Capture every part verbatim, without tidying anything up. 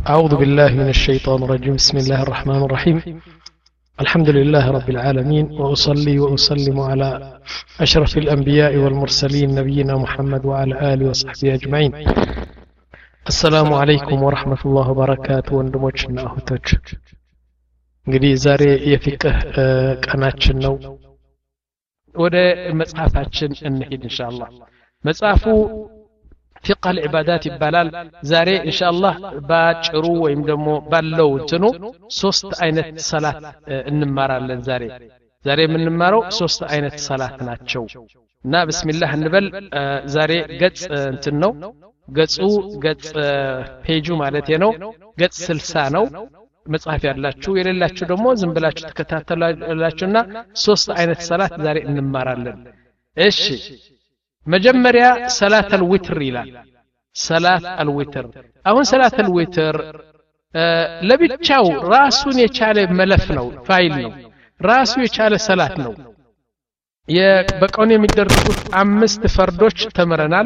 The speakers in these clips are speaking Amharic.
أعوذ بالله من الشيطان الرجيم بسم الله الرحمن الرحيم الحمد لله رب العالمين وأصلي وأسلم على أشرف الأنبياء والمرسلين نبينا محمد وعلى آله وصحبه أجمعين السلام عليكم ورحمة الله وبركاته وندموشنا أهوتوش እንግዲህ ዛሬ የፍቅህ ቀናችን ነው ወደ መጽሐፋችን እንሂድ ኢንሻአላህ መጽሐፉ فقه العبادات ይባላል ዛሬ ኢንሻአላህ ባጭሩ ወይም ደግሞ ባለው እንትኑ ሶስት አይነት ሰላት እንማራለን ዛሬ ዛሬ የምንማረው ሶስት አይነት ሰላት ናቸው እና بسم እንበል ዛሬ ገጽ እንትን ነው ገጹ ገጽ ፔጁ ማለት ነው ገጽ ስልሳ ነው መጽሐፍ ያላችሁ የሌላችሁ ደግሞ ዝም ብላችሁ ተከታተላላችሁና ሶስት አይነት ሰላት ዛሬ እንማራለን እሺ መጀመሪያ ሰላት አልዊትር ይላል ሰላት አልዊትር አሁን ሰላት አልዊትር ለብቻው ራሱን የቻለ መለፍ ነው ፋይል ነው ራሱ የቻለ ሰላት ነው የበቀኑ የሚደረጉት አምስት ፈርዶች ተመረናል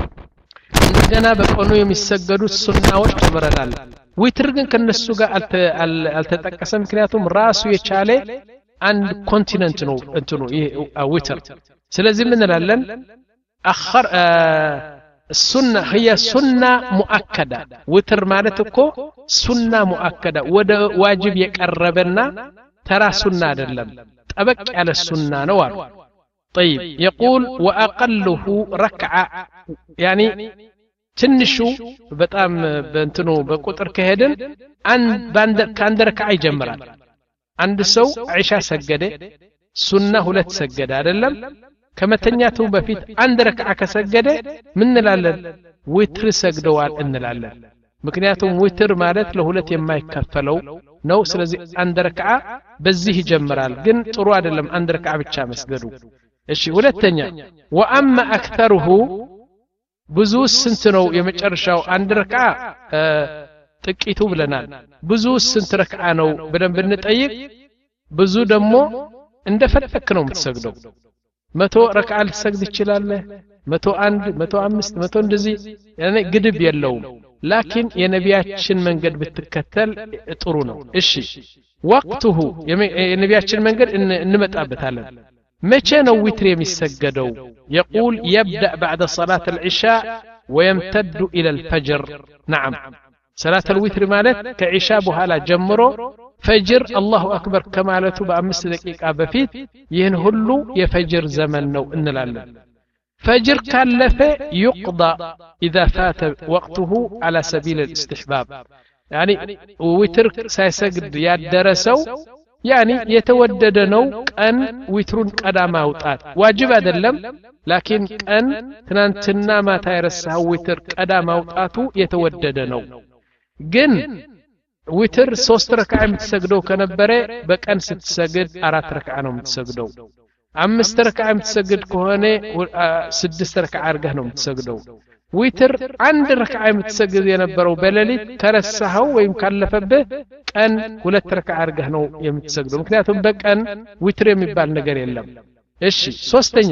እንደገና በቀኑ የሚሰገዱት ሱናዎች ተመረናል ዊትር ግን ከነሱ ጋር አልተጠቀሰም ምክንያቱም ራሱ የቻለ አንድ ኮንቲኔንት ነው እንትኑ ይሄ ዊትር ስለዚህ ምን እንላለን اخر السنه هي سنه مؤكده وتر ማለት እኮ سنه مؤكده ወደ ዋጅብ የቀረበና ተራ ሱና አይደለም ጠበቅ ያለ ሱና ነው አሉ طيب يقول واقله ركعه يعني ትንሹ በጣም በእንትኑ በቁጥር ከሄድን አንድ ባንድ ካንድ ረክዓ ይጀምራል አንድ ሰው ዒሻ ሰገደ ሱና ሁለት ሰገደ አይደለም ከመተኛቱ በፊት አንድ ረክዓ ከሰገደ ምን እንላለን ዊትር ሰግደዋል እንላለን ምክንያቱም ዊትር ማለት ለሁለት የማይከፈለው ነው ስለዚህ አንድ ረክዓ በዚህ ይጀምራል ግን ጥሩ አይደለም አንድ ረክዓ ብቻ መስገዱ እሺ ሁለተኛ ወአማ አክثره ብዙ ስንት ነው የመጨረሻው አንድ ረክዓ ጥቂቱ ብለናል ብዙ ስንት ረክዓ ነው ብለን ብንጠይቅ ብዙ ደግሞ እንደፈለክ ነው የምትሰግደው መቶ ረክዓ ልትሰግድ ይችላል መቶ አንድ መቶ አምስት መቶ እንደዚህ ያኔ ግድብ የለውም ላኪን የነቢያችን መንገድ ብትከተል ጥሩ ነው እሺ ወቅቱሁ የነቢያችን መንገድ እንመጣበታለን متى نو وتر يمسجدوا يقول يبدأ بعد صلاة العشاء ويمتد إلى الفجر نعم صلاة الوتر مالت كعشاء بهالا جمرو فجر الله أكبر كمالته بأمس دقيقة بفيت ينهلو يفجر زمن نو إن لله فجر كلف يقضى إذا فات وقته على سبيل الاستحباب يعني وتر سيسجد يدرسوا يعني يتودد نو أن ويترون قدام أوطات واجب أدلم لكن أن تنانتنا ما تيرسها ويتر قدام أوطاتو يتودد نو جن ويتر سوست ركعة متسجدو كنبرة بكأن ستسجد أرات ركعة متسجدو أمست ركعة متسجد كهنة سدست ركعة أرجهنو متسجدو ويتر عند ركعة متسجد ينبرو بللي ترسها ويمكلف به كان ሁለት ረክዓ አርገህ ነው የምትሰግደው ምክንያቱም በቀን ዊትር የሚባል ነገር የለም እሺ ሶስተኛ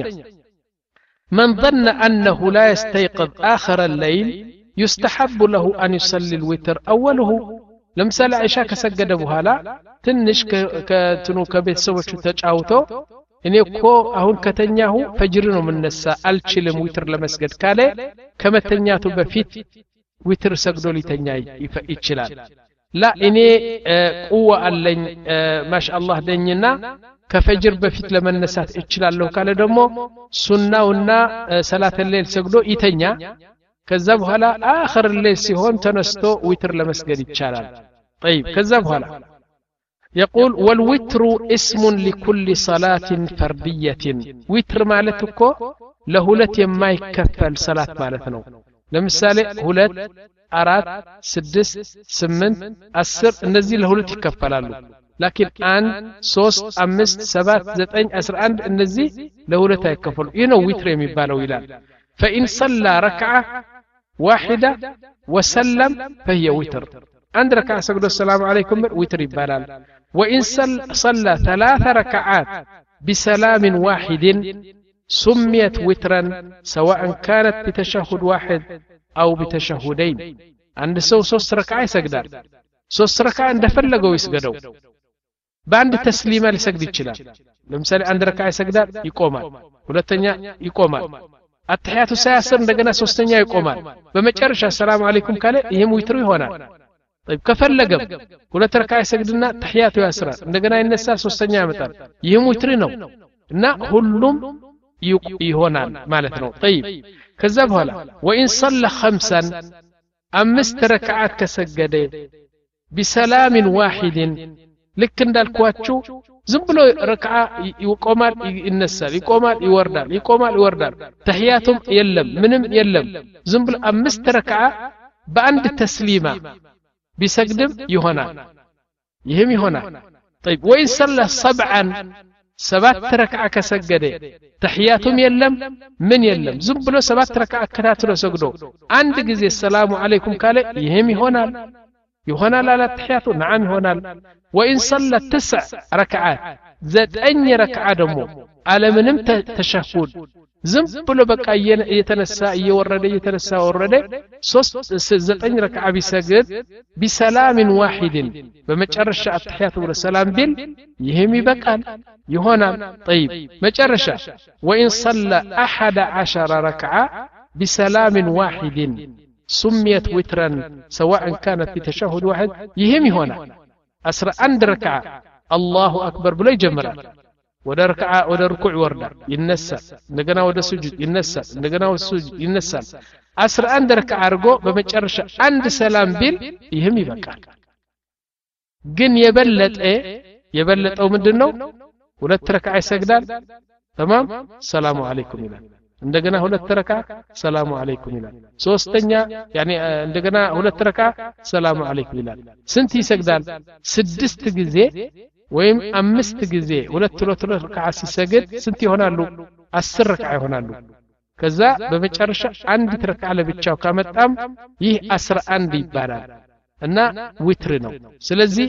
من ظن انه لا يستيقظ اخر الليل يستحب له ان يصلي الوتر اوله ለምሳሌ አይሻ ከሰገደ በኋላ ትንሽ ከትኑ ከቤተሰቦቹ ተጫውቶ እኔ እኮ አሁን ከተኛሁ ፈጅር ነው ምንነሳ አልችልም ዊትር ለመስገድ ካለ ከመተኛቱ በፊት ዊትር ሰግዶ ሊተኛ ይችላል لا إني قوة اللين ما شاء الله ديننا كفجر بفيت لمن نسات إتشلال له قال دمو سنة ونا صلاة الليل سجدو إتنيا كذب هلا آخر الليل سيهون تنستو ويتر لمسجد إتشلال طيب كذب هلا يقول والوتر اسم لكل صلاة فردية ويتر مالتكو لهولت ما يكفل صلاة مالتنا لمثال هولت አራት ስድስት ስምንት አስር እነዚህ ለሁለት ይከፈላሉ لكن አንድ ሶስት አምስት ሰባት ዘጠኝ አስራ አንድ እነዚህ ለሁለት አይከፈሉ ይሄ ነው ዊትር የሚባለው ይላል فإن صلى ركعة واحدة وسلم فهي وتر عند ركعة سجد السلام عليكم وتر يبالال وإن صلى ثلاث ركعات بسلام واحد سميت وترا سواء كانت بتشهد واحد أو بتشهدين አንድ ሰው ሶስት ረክዓ ይሰግዳል ሶስት ረክዓ እንደፈለገው ይስገደው በአንድ ተስሊማ ሊሰግድ ይችላል ለምሳሌ አንድ ረክዓ ይሰግዳል ይቆማል ሁለተኛ ይቆማል አተህያቱ ሳያስር እንደገና ሶስተኛ ይቆማል በመጨረሻ ሰላም አለይኩም ካለ ይሄም ዊትሩ ይሆናል طيب ከፈለገም ሁለት ረክዓ ይሰግድና ተህያቱ ያስራል እንደገና ይነሳል ሶስተኛ ያመጣል ይሄም ዊትር ነው እና ሁሉም ይሆናል ማለት ነው طيب ከዛ በኋላ ወኢን ሰለ خمسን አምስት ረክዓት ከሰገደ بسلام واحد ልክ እንዳልኳችሁ ዝም ብሎ ረክዓ ይቆማል ይነሳል ይቆማል ይወርዳል ይቆማል ይወርዳል ተህያቱም የለም ምንም የለም ዝም ብሎ አምስት ረክዓ በአንድ ተስሊማ ቢሰግድም ይሆናል ይሄም ይሆናል طيب وين صلى سبعا ሰባት ረክዓ ከሰገደ ተህያቱም የለም ምን የለም ዝም ብሎ ሰባት ረክዓ ከታትሎ ሰግዶ አንድ ጊዜ ሰላሙ አለይኩም ካለ ይሄም ይሆናል يهونال على التحيات نعم يهونال وإن صلى تسع ركعات زاد أني ركعة دمو على منم تشهد زم بلو بقى يتنسى يورد يتنسى ورد زاد أني ركعة بسجد بسلام واحد بمجرش التحيات والسلام بال يهمي بقى يهونال طيب مجرش وإن صلى أحد عشر ركعة بسلام واحد سميت وترا سواء كانت في تشهد واحد يهم هنا أسرع عند ركعة الله أكبر بلا يجمر ودا ركعة ودا ركوع وردا ينسى نجنا ودا سجود ينسى نجنا ودا سجود ينسى أسرع عند ركعة رجو بمجرش عند سلام بيل يهم يبقى جن يبلت إيه يبلت أو مدنو ولا تركع سجدان تمام السلام عليكم إلى እንደገና ሁለት ረካ ሰላሙ አለይኩም ይላል ሶስተኛ ያኒ እንደገና ሁለት ረካ ሰላሙ አለይኩም ይላል ስንት ይሰግዳል ስድስት ጊዜ ወይም አምስት ጊዜ ሁለት ሁለት ረካ ሲሰግድ ስንት ይሆናሉ አስር ረካ ይሆናሉ ከዛ በመጨረሻ አንድ ረካ ለብቻው ካመጣም ይህ አስራ አንድ ይባላል እና ዊትር ነው ስለዚህ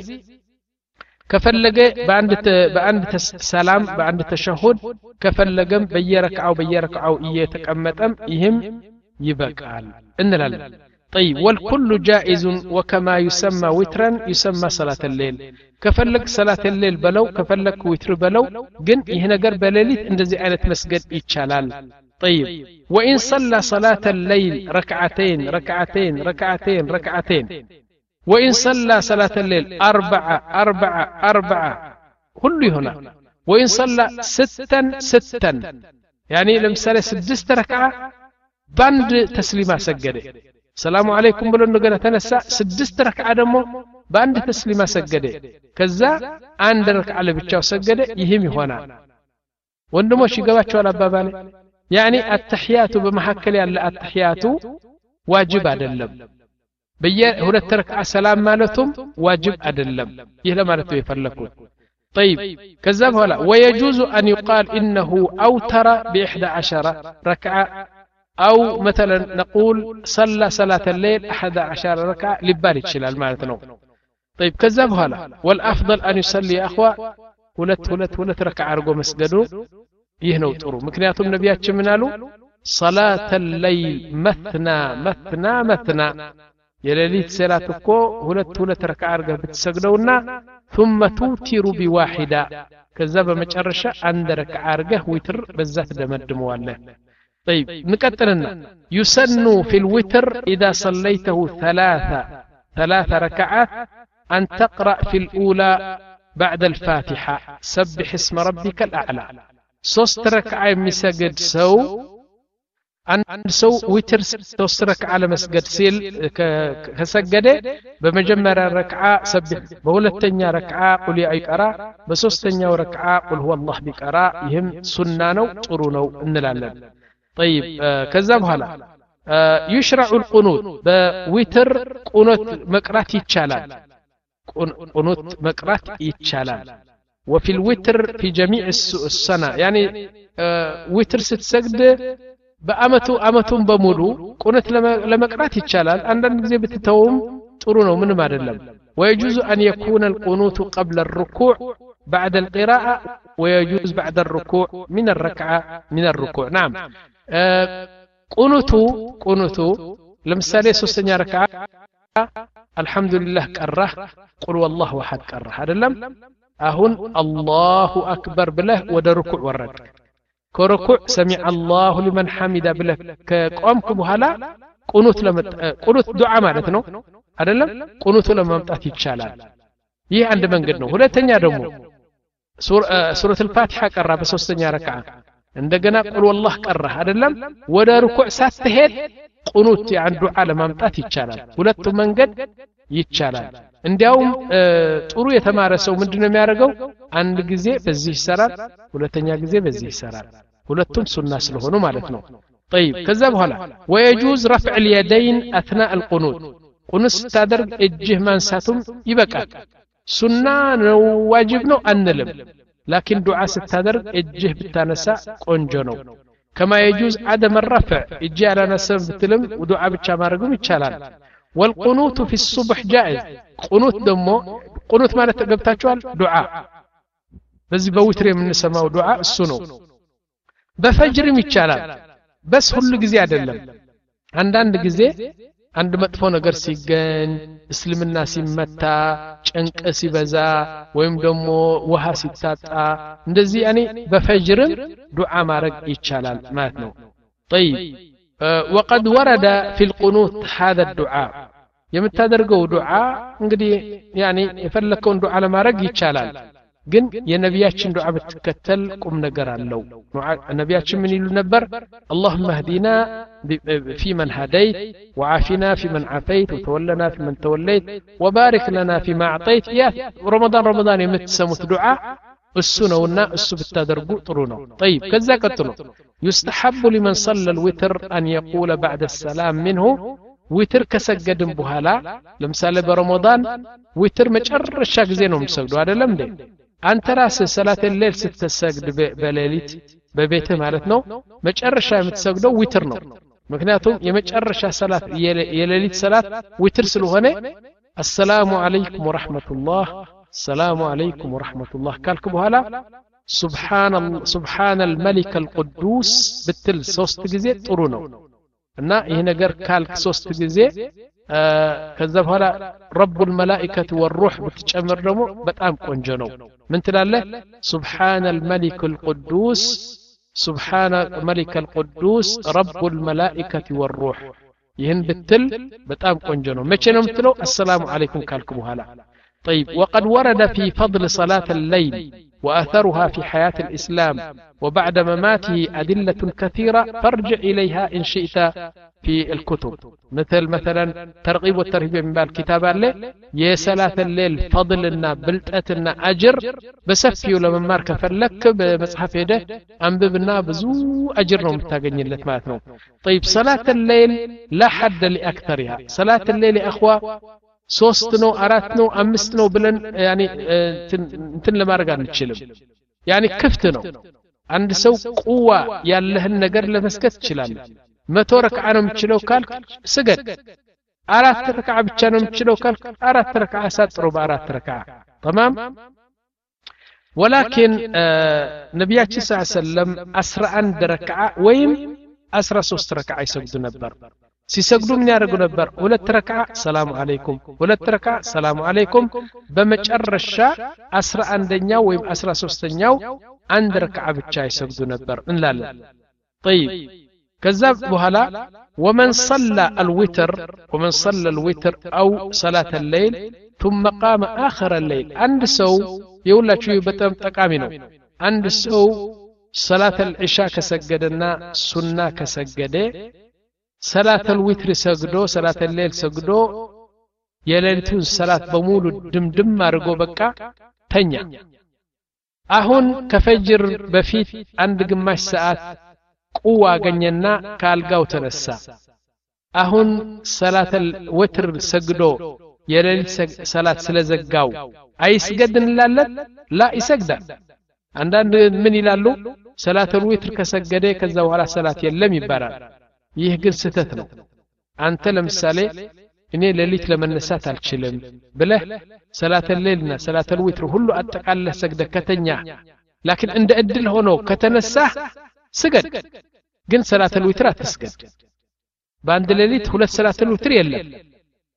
ከፈለገ በአንድ በአንድ ሰላም በአንድ ተሸሁድ ከፈለገም በየረካው በየረካው እየተቀመጠም ይህም ይበቃል እንላለን طيب والكل جائز وكما يسمى وترا يسمى صلاه الليل كفلك صلاه الليل بلو كفلك وتر بلو ግን ይሄ ነገር በሌሊት እንደዚህ አይነት መስገድ ይቻላል طيب وان صلى صلاه الليل ركعتين ركعتين ركعتين ركعتين وإن صلى صلاة الليل أربعة أربعة أربعة كل هنا وإن صلى ستا ستا يعني لمثال سدست ركعة باند تسليمة سجده السلام عليكم بلو نقنا تنسى سدست ركعة دمو باند تسليمة سجده كذا عند ركعة لبتشاو سجده يهم هنا وندمو شيقوات شوال أباباني يعني التحيات بمحكل على التحيات واجب عدلم بيه ሁለት ረክዓ ሰላም ማለቱም ዋጅብ አይደለም ይሄ ለማለት ነው የፈለኩት طيب كذا بهلا ويجوز ان يقال انه اوتر بإحدى عشر ركعه او مثلا نقول صلى صلاه الليل احد عشر ركعه لبال يشلال ማለት ነው طيب كذا بهلا والافضل ان يصلي اخوه ሁለት ሁለት ሁለት ረክዓ አርጎ መስገዱ ይህ ነው ጥሩ ምክንያቱም ነብያችን ምን አሉ صلاه الليل مثنى مثنى مثنى የሌሊት ሰላት እኮ ሁለት ሁለት ረክዓ አርገህ ብትሰግደውና ثم توتر بواحده ከዛ በመጨረሻ አንድ ረክዓ አርገህ ዊትር በዛ ተደመድመዋለህ طيب نቀጥልና يسن في الوتر اذا صليته ثلاثه ثلاث ركعات ان تقرا في الاولى بعد الفاتحه سبح اسم ربك الاعلى ሶስት ረክዓ የሚሰግድ ሰው አንድ ሰው ዊትር ሶስት ረክዓ ለመስገድ ሲል ከሰገደ በመጀመሪያ ረክዓ ሰብህ በሁለተኛ ረክዓ ቁል ይቀራ በሶስተኛው ረክዓ ቁል ሁወ አላህ ቢቀራ ይህም ሱና ነው ጥሩ ነው እንላለን طيب ከዛ በኋላ يشرع القنوت بوتر قنوت مقرات يتشالال قنوت مقرات يتشالال وفي الوتر في جميع السنه يعني وتر ستسجد በአመቱ አመቱን በሙሉ ቁነት ለመቅራት ይቻላል አንዳንድ ጊዜ ብትተውም ጥሩ ነው ምንም አይደለም ويجوز ان يكون القنوت قبل الركوع بعد القراءه ويجوز بعد الركوع من الركعه من الركوع نعم قنوت قنوت لمثال ሶስተኛ ረክዓ አልহামዱሊላህ ቀራህ ቁል ወላሁ አሐድ ቀራህ አይደለም አሁን አላሁ አክበር ብለህ ወደ ሩኩዕ ወረድ ከሩኩዕ ሰሚዐ አላሁ ሊመን ሐሚዳ ብለህ ከቆምክ በኋላ ቁኑት ለመጣ ቁኑት ዱዓ ማለት ነው አይደለም ቁኑቱ ለማምጣት ይቻላል ይህ አንድ መንገድ ነው ሁለተኛ ደግሞ ሱረቱል ፋቲሃ ቀራ በሶስተኛ ረክዓ እንደገና ቁል ወላህ ቀራህ አይደለም ወደ ሩኩዕ ሳትሄድ ቁኑት ያን ዱዓ ለማምጣት ይቻላል ሁለቱ መንገድ ይቻላል እንዲያውም ጥሩ የተማረ ሰው ምንድነው የሚያደርገው አንድ ጊዜ በዚህ ይሰራል ሁለተኛ ጊዜ በዚህ ይሰራል ሁለቱም ሱና ስለሆኑ ማለት ነው طيب ከዛ በኋላ ويجوز رفع اليدين اثناء القنوت ቁኑት ታደርግ እጅህ ማንሳቱም ይበቃል ሱና ነው ዋጅብ ነው አንልም لكن دعاء ستادرግ እጅህ ብታነሳ ቆንጆ ነው كما يجوز عدم الرفع እጅ على نسب بتلم ودعاء ብቻ ማድረግም ይቻላል والقنوت في الصبح جائز قنوت دمو قنوت ማለት ተገብታችኋል ዱዓ በዚህ በዊትር የምንሰማው ዱዓ እሱ ነው በፈጅርም ይቻላል በስ ሁሉ ጊዜ አይደለም አንዳንድ ጊዜ አንድ መጥፎ ነገር ሲገኝ እስልምና ሲመታ ጭንቅ ሲበዛ ወይም ደግሞ ውሃ ሲታጣ እንደዚህ ያኔ በፈጅርም ዱዓ ማድረግ ይቻላል ማለት ነው طيب وقد ورد في القنوت هذا الدعاء የምታደርገው ዱዓ እንግዲህ ያኔ የፈለከውን ዱዓ ለማድረግ ይቻላል ግን የነቢያችን ዱዓ በተከተል ቁም ነገር አለው ነቢያችን ምን ይሉ ነበር اللهم اهدنا فيمن هديت وعافنا فيمن عافيت وتولنا فيمن توليت وبارك لنا فيما اعطيت يا رمضان رمضان የምትሰሙት ዱዓ እሱ ነውና እሱ ብታደርጉ ጥሩ ነው طيب ከዛ ቀጥሎ يستحب لمن صلى الوتر أن يقول بعد السلام منه ዊትር ከሰገድን በኋላ ለምሳሌ በረመዳን ዊትር መጨረሻ ጊዜ ነው የምሰግደው አይደለም እንዴ አንተ ራስህ ሰላት ሌል ስትሰግድ በሌሊት በቤትህ ማለት ነው መጨረሻ የምትሰግደው ዊትር ነው ምክንያቱም የመጨረሻ ሰላት የሌሊት ሰላት ዊትር ስለሆነ السلام عليكم ورحمة الله السلام عليكم ورحمة الله ካልክ በኋላ سبحان سبحان الملك القدوس بتل ሶስት ጊዜ ጥሩ ነው እና ይሄ ነገር ካልክ ሶስት ጊዜ ከዛ በኋላ رب الملائكة والروح بتጨምር ደግሞ በጣም ቆንጆ ነው ምን ትላለህ سبحان الملك القدوس سبحان الملك القدوس رب الملائكة والروح ይህን ብትል በጣም ቆንጆ ነው መቼ ነው የምትለው السلام عليكم ካልክ በኋላ طيب وقد ورد في فضل صلاة الليل وأثرها في حياة الإسلام وبعد مماته أدلة كثيرة فارجع إليها إن شئت في الكتب مثل مثلا ترغيب والترهيب من بالكتاب اللي يا صلاة الليل فضلنا بلتأتنا أجر بسفيو لما مارك فلك بمصحف يده أنببنا بزو أجرنا متاقنين لتماتنا طيب صلاة الليل لا حد لأكثرها صلاة الليل أخوة ሶስት ነው አራት ነው አምስት ነው ብለን ያኒ እንትን ለማድረግ አንችልም ያኒ ክፍት ነው አንድ ሰው ቁዋ ያለህን ነገር ለመስከት ይችላል መቶ ረክዓ ነው የምችለው ካልክ ስገድ አራት ረክዓ ብቻ ነው የምችለው ካልክ አራት ረክዓ ሳጥሮ በአራት ረክዓ تمام ولكن ነብያችን ሰለላሁ ዐለይሂ ወሰለም አስራ አንድ ረክዓ ወይም አስራ ሶስት ረክዓ ይሰግዱ ነበር ሲሰግዱ ምን ያደርጉ ነበር ሁለት ረክዓ ሰላም አለይኩም ሁለት ረክዓ ሰላም አለይኩም በመጨረሻ አስራ አንደኛው ወይም አስራ ሶስተኛው አንድ ረክዓ ብቻ ይሰግዱ ነበር እንላለን طيب ከዛ በኋላ ومن صلى الوتر ومن صلى الوتر او صلاه الليل ثم قام اخر الليل عند سو يقوللاችሁ በጣም ጠቃሚ ነው አንድ ሰው صلاه العشاء ከሰገደና ሱና ከሰገደ صلاة الوتر سجدو صلاة الليل سجدو የሌሊቱን ሰላት በሙሉ ድምድም አድርጎ በቃ ተኛ አሁን ከፈጅር በፊት አንድ ግማሽ ሰዓት ቁዋ አገኘና ካልጋው ተነሳ አሁን ሰላት الوتر ሰግዶ የሌሊት ሰላት ስለዘጋው አይስገድን እንላለን ላ ይሰግዳል አንዳንድ ምን ይላሉ ሰላት الوتر ከሰገደ ከዛ በኋላ ሰላት የለም ይባላል ይህ ግን ስህተት ነው አንተ ለምሳሌ እኔ ሌሊት ለመነሳት አልችልም ብለህ ሰላት الليልና ሰላት الوتر ሁሉ አጠቃለህ ሰግደ ከተኛ لكن እንደ እድል ሆኖ ከተነሳህ ስገድ ግን ሰላት الوتر አትስገድ በአንድ ሌሊት ሁለት ሰላት الوتر የለም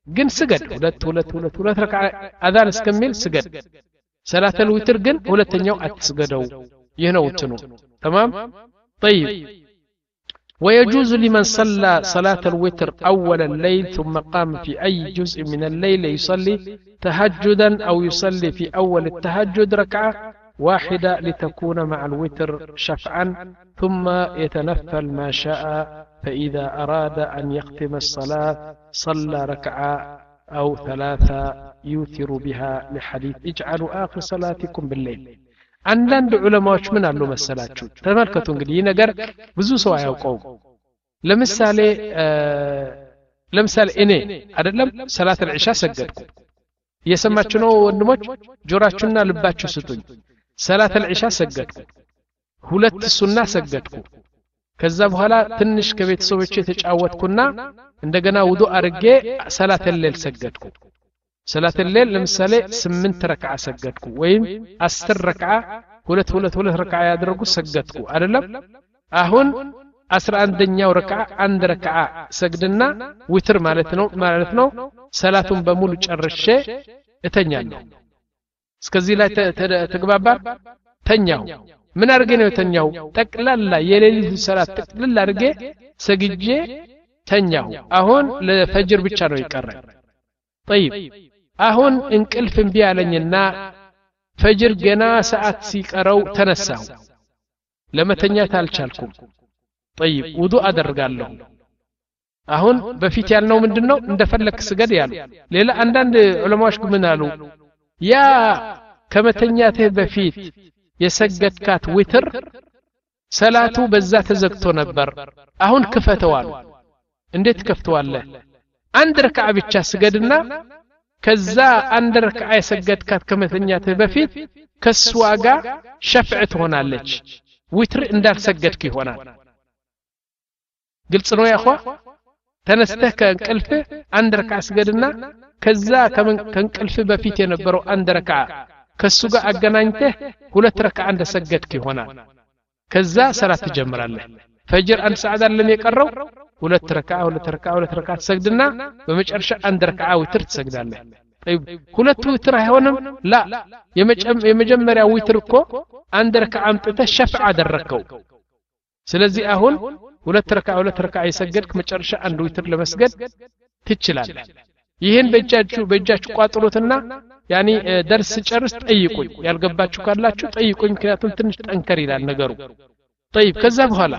ግን ስገድ ሁለት ሁለት ሁለት ሁለት ረክዓ አዛን እስከሚል ስገድ ሰላተል ዊትር ግን ሁለተኛው አትስገደው ይህ ነው እንትኑ تمام طيب ويجوز لمن صلى صلاة الوتر أول الليل ثم قام في أي جزء من الليل يصلي تهجدا أو يصلي في أول التهجد ركعة واحدة لتكون مع الوتر شفعا ثم يتنفل ما شاء فإذا أراد أن يختم الصلاة صلى ركعة أو ثلاثة يوتر بها لحديث اجعلوا آخر صلاتكم بالليل አንዳንድ ዑለማዎች ምን አሉ መሰላችሁ ተመልከቱ እንግዲህ ይህ ነገር ብዙ ሰው አያውቀው ለምሳሌ ለምሳሌ እኔ አይደለም ሰላት العሻ ሰገድኩ እየሰማችሁ ነው ወንድሞች ጆራችሁና ልባችሁ ስጡኝ ሰላት العሻ ሰገድኩ ሁለት ሱና ሰገድኩ ከዛ በኋላ ትንሽ ከቤተሰቦቼ ተጫወትኩና እንደገና ውዱ አርጌ ሰላት الليل ሰገድኩ ሰላት الليل ለምሳሌ ስምንት ረክዓ ሰገድኩ ወይም አስር ረክዓ ሁለት ሁለት ሁለት ረክዓ ያደረጉ ሰገድኩ አይደለም አሁን አስራ አንደኛው ረክዓ አንድ ረክዓ ሰግድና ዊትር ማለት ነው ማለት ነው ሰላቱን በሙሉ ጨርሼ እተኛለሁ እስከዚህ ላይ ተግባባን ተኛው ምን አርገ ነው ተኛው ጠቅላላ የሌሊት ሰላት ጠቅላላ አርገ ሰግጄ ተኛው አሁን ለፈጅር ብቻ ነው ይቀራል طيب አሁን እንቅልፍ እምቢ አለኝና ፈጅር ገና ሰዓት ሲቀረው ተነሳው ለመተኛት አልቻልኩም طيب ውዱእ አደርጋለሁ አሁን በፊት ያልነው ምንድነው እንደፈለክ ስገድ ያሉ ሌላ አንዳንድ ዑለማዎች ምን አሉ ያ ከመተኛትህ በፊት የሰገድካት ዊትር ሰላቱ በዛ ተዘግቶ ነበር አሁን ክፈተዋል እንዴት ከፍተዋለህ አንድ ረክዓ ብቻ ስገድና ከዛ አንድ ረክዓ የሰገድካት ከመተኛትህ በፊት ከስዋጋ ሸፍዕ ትሆናለች ዊትር እንዳልሰገድክ ይሆናል ግልጽ ነው ያخوا ተነስተህ ከእንቅልፍ አንድ ረክዓ ስገድና ከዛ ከእንቅልፍ በፊት የነበረው አንድ ረክዓ ከሱ ጋር አገናኝተህ ሁለት ረክዓ እንደሰገድክ ይሆናል ከዛ ሰላት ትጀምራለህ ፈጅር አንድ ሰዓት አይደለም የቀረው ሁለት ረክዓ ሁለት ረክዓ ሁለት ረክዓ ትሰግድና በመጨረሻ አንድ ረክዓ ዊትር ትሰግዳለህ طيب ሁለት ዊትር አይሆንም ላ የመጀመሪያ ዊትር እኮ አንድ ረክዓ አምጥተህ ሸፍዕ አደረከው ስለዚህ አሁን ሁለት ረክዓ ሁለት ረክዓ ይሰገድክ መጨረሻ አንድ ዊትር ለመስገድ ትችላለህ ይሄን በእጃችሁ በእጃችሁ ቋጥሩትና ያኒ ደርስ ጨርስ ጠይቁኝ ያልገባችሁ ካላችሁ ጠይቁኝ ምክንያቱም ትንሽ ጠንከር ይላል ነገሩ طيب ከዛ በኋላ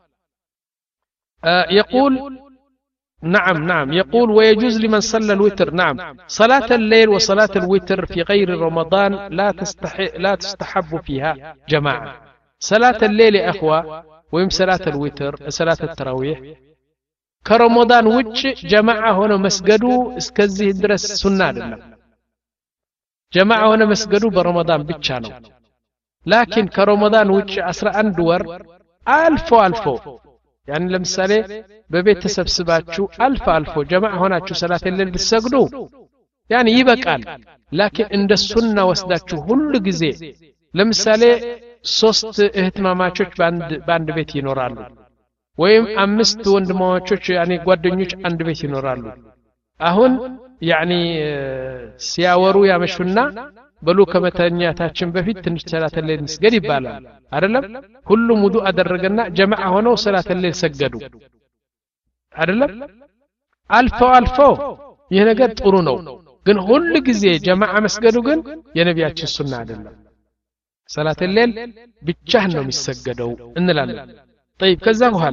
يقول نعم نعم يقول ويجوز لمن صلى الوتر نعم صلاة الليل وصلاة الوتر في غير رمضان لا تستحق لا تستحب فيها جماعة صلاة الليل يا أخوة ويم صلاة الوتر صلاة التراويح كرمضان وجه جماعة هنا مسجدوا اسكزي درس سنة لله جماعة هنا مسجدوا برمضان بتشانو لكن كرمضان وجه أسرع أندور ألف ألفو يعني لمثال ببيت تسبسباتشو ألف ألفو جماعة هناچو صلاة الليل بتسجدوا يعني يبقال لكن عند السنة وسداتشو كل جزء لمثال ሶስት እህትማማቾች ባንድ ባንድ ቤት ይኖራሉ ወይም አምስት ወንድማማቾች ያኒ ጓደኞች አንድ ቤት ይኖራሉ አሁን ያኒ ሲያወሩ ያመሹና በሉ ከመተኛታችን በፊት ትንሽ ሰላተ ለይል መስገድ ይባላል አይደለም ሁሉም ውዱእ አደረገና ጀማዓ ሆነው ሰላተ ለይል ሰገዱ አይደለም አልፎ አልፎ ይሄ ነገር ጥሩ ነው ግን ሁሉ ጊዜ ጀማዓ መስገዱ ግን የነቢያችን ሱና አይደለም صلاة الليل بتشهن ነው የሚሰገደው እንላለን طيب ከዛ በኋላ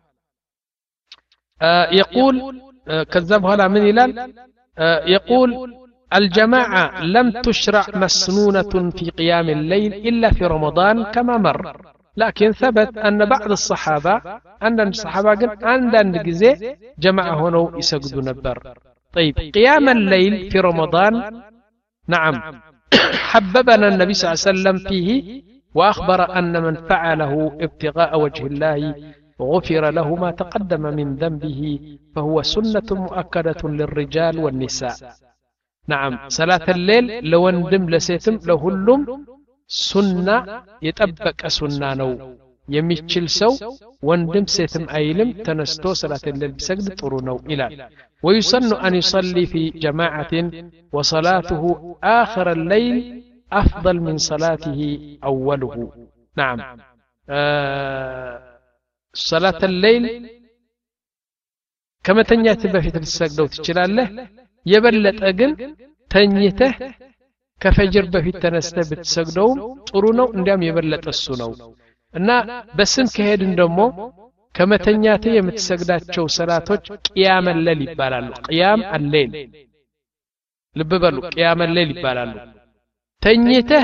يقول ከዛ በኋላ ምን ይላል يقول الجماعة لم تشرع مسنونة في قيام الليل إلا في رمضان كما مر لكن ثبت أن بعض الصحابة أن الصحابة عندن جزء جماعة هنا يسجدوا نبر طيب قيام الليل في رمضان نعم حببنا النبي صلى الله عليه وسلم فيه وأخبر أن من فعله ابتغاء وجه الله غفر له ما تقدم من ذنبه فهو سنة مؤكدة للرجال والنساء نعم صلاة الليل لو اندم لسيتم لهلم سنة يتبك سنة نو يميتشل سو واندم سيتم أيلم تنستو صلاة الليل بسجد طرونو إلى ويسن أن يصلي في جماعة وصلاته آخر الليل أفضل من صلاته أوله نعم آه صلاة الليل كما تنيات بفيت السجدة وتجلال يبلت أقل تنيته كفجر بفيت تنسته بتسجدوم طرونو اندام يبلت السنو እና በስም ከሄድን ደግሞ ከመተኛቴ የምትሰግዳቸው ሰላቶች ቂያም አለል ይባላሉ ቂያም አለል ልበበሉ ቂያም አለል ይባላሉ ተኝተህ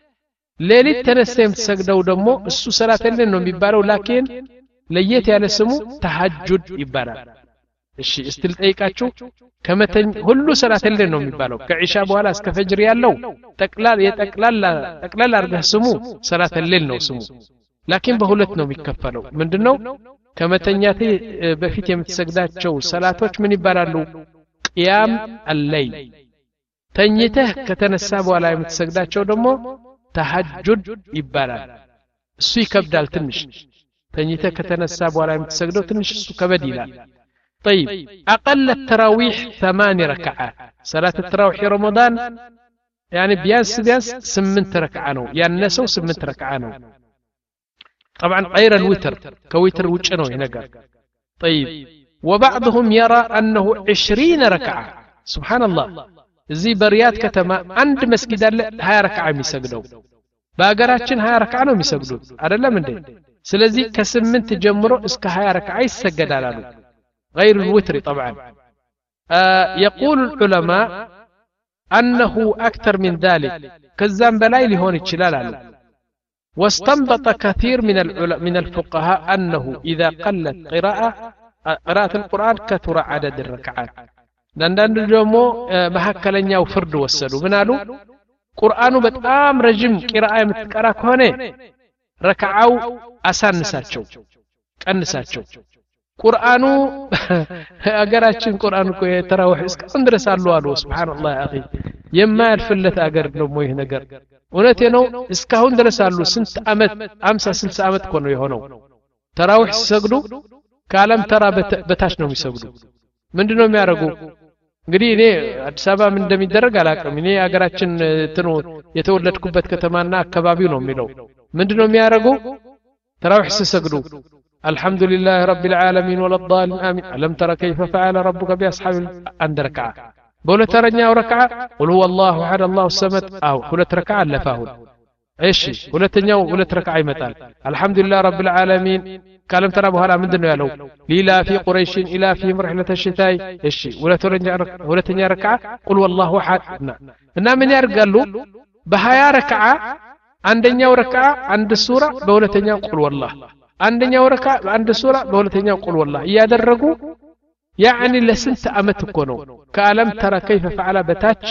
ሌሊት ተነስተህ የምትሰግደው ደግሞ እሱ ሰላት አለል ነው የሚባለው ላኪን ለየት ያለ ስሙ ተሐጁድ ይባላል እሺ እስቲ ልጠይቃችሁ ከመተኝ ሁሉ ሰላት አለል ነው የሚባለው ከኢሻ በኋላ እስከ ፈጅር ያለው ጠቅላላ የጠቅላላ ጠቅላላ አርገህ ስሙ ሰላት አለል ነው ስሙ لكن بهولت ነው የሚከፈለው ምንድነው ከመተኛቴ በፊት የምትሰግዳቸው ሰላቶች ምን ይባላሉ ቂያም አለይል ተኝተህ ከተነሳ በኋላ የምትሰግዳቸው ደግሞ ተሐጁድ ይባላል እሱ ይከብዳል ትንሽ ተኝተህ ከተነሳ በኋላ የምትሰግደው ትንሽ እሱ ከበድ ይላል طيب اقل التراويح ثمان ركعات صلاه التراويح رمضان يعني بياس بياس ثمانية ركعات ነው ያነሰው ثمانية ركعات ነው طبعا غير الوتر كوتر وجهه ينقر طيب وبعضهم يرى انه عشرين ركعه سبحان الله زي بريات كتما عند مسجد هاي ركعه يسجدوا باغراችን هاي ركعه ነው የሚሰግዱት አይደለም እንዴ ስለዚህ ከስምንት ጀምሮ እስከ هاي ركعه ይሰገዳሉ غير الوتر طبعا آه يقول العلماء انه اكثر من ذلك كزام بلاي ሊሆን ይችላል አሉ واستنبط كثير من من الفقهاء أنه إذا قلت قراءة قراءة القرآن كثر عدد الركعات لأن الجمو بحكلنيا وفرد وسلوا منالو قرآن بتأم رجم قراءة متقرأ كونه ركعوا أسان نساتشو كأن نساتشو قرآن أجراتشين قرآن كوي تراوح إسك أندرس الله سبحان الله يا أخي يما الفلة أجر نمويه نجر እውነቴ ነው እስካሁን ድረስ አሉ ስንት አመት ሃምሳ ስልሳ አመት ኮኖ የሆነው ተራዊህ ሲሰግዱ ካለም ተራ በታች ነው የሚሰግዱ ምንድነው የሚያረጉ እንግዲህ እኔ አዲስ አበባ ምን እንደሚደረግ አላቀም እኔ አገራችን እንትኑ የተወለድኩበት ከተማና አካባቢው ነው የሚለው ምንድነው የሚያረጉ ተራዊህ ሲሰግዱ አልহামዱሊላህ ረቢል ዓለሚን ወለዳሊን አሚን አለም ተረ ከይፈ ፈዓለ ረቡከ ቢአስሐብ አንደረካ በሁለተኛው ረክዓ ቁል ሁወላሁ አሐድ አላሁ ሰመድ አው ሁለት ረክዓ አለፋው እሺ ሁለተኛው ሁለት ረክዓ ይመጣል አልহামዱሊላህ ረቢል ዓለሚን ካለም ተራ በኋላ ምንድነው ያለው ሊላ ፊ ቁረይሽን ኢላ ፊ መርህለተ ሽታይ እሺ ሁለተኛ ረክዓ ቁል ሁወላሁ አሐድ እና ምን ያርጋሉ በ20 ረክዓ አንደኛው ረክዓ አንድ ሱራ በሁለተኛው ቁል ሁወላህ አንደኛው ረክዓ አንድ ሱራ በሁለተኛው ቁል ሁወላህ ያደረጉ يعني لسنت أمت كونو كألم ترى كيف فعل بتاج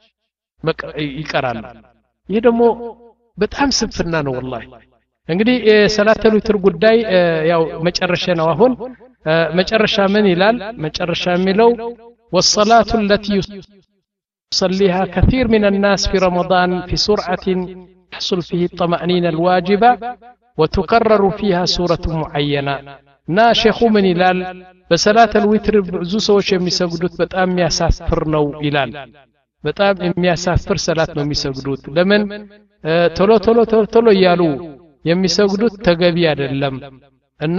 يقرال يدمو بتهم سفرنا والله እንግዲህ ሰላተሉ ትር ጉዳይ ያው መጨረሻ ነው አሁን መጨረሻ ምን ይላል መጨረሻ የሚለው والصلاه التي يصليها كثير من الناس في رمضان في سرعه يحصل فيه الطمأنينة الواجبة وتكرر فيها سورة معينة نا شيخ من ይላል በሰላተ الوتر ብዙ ሰዎች የሚሰግዱት በጣም የሚያሳፍር ነው ይላል በጣም የሚያሳፍር ሰላት ነው የሚሰግዱት ለምን ቶሎ ቶሎ ቶሎ ያሉ የሚሰግዱት ተገቢ አይደለም እና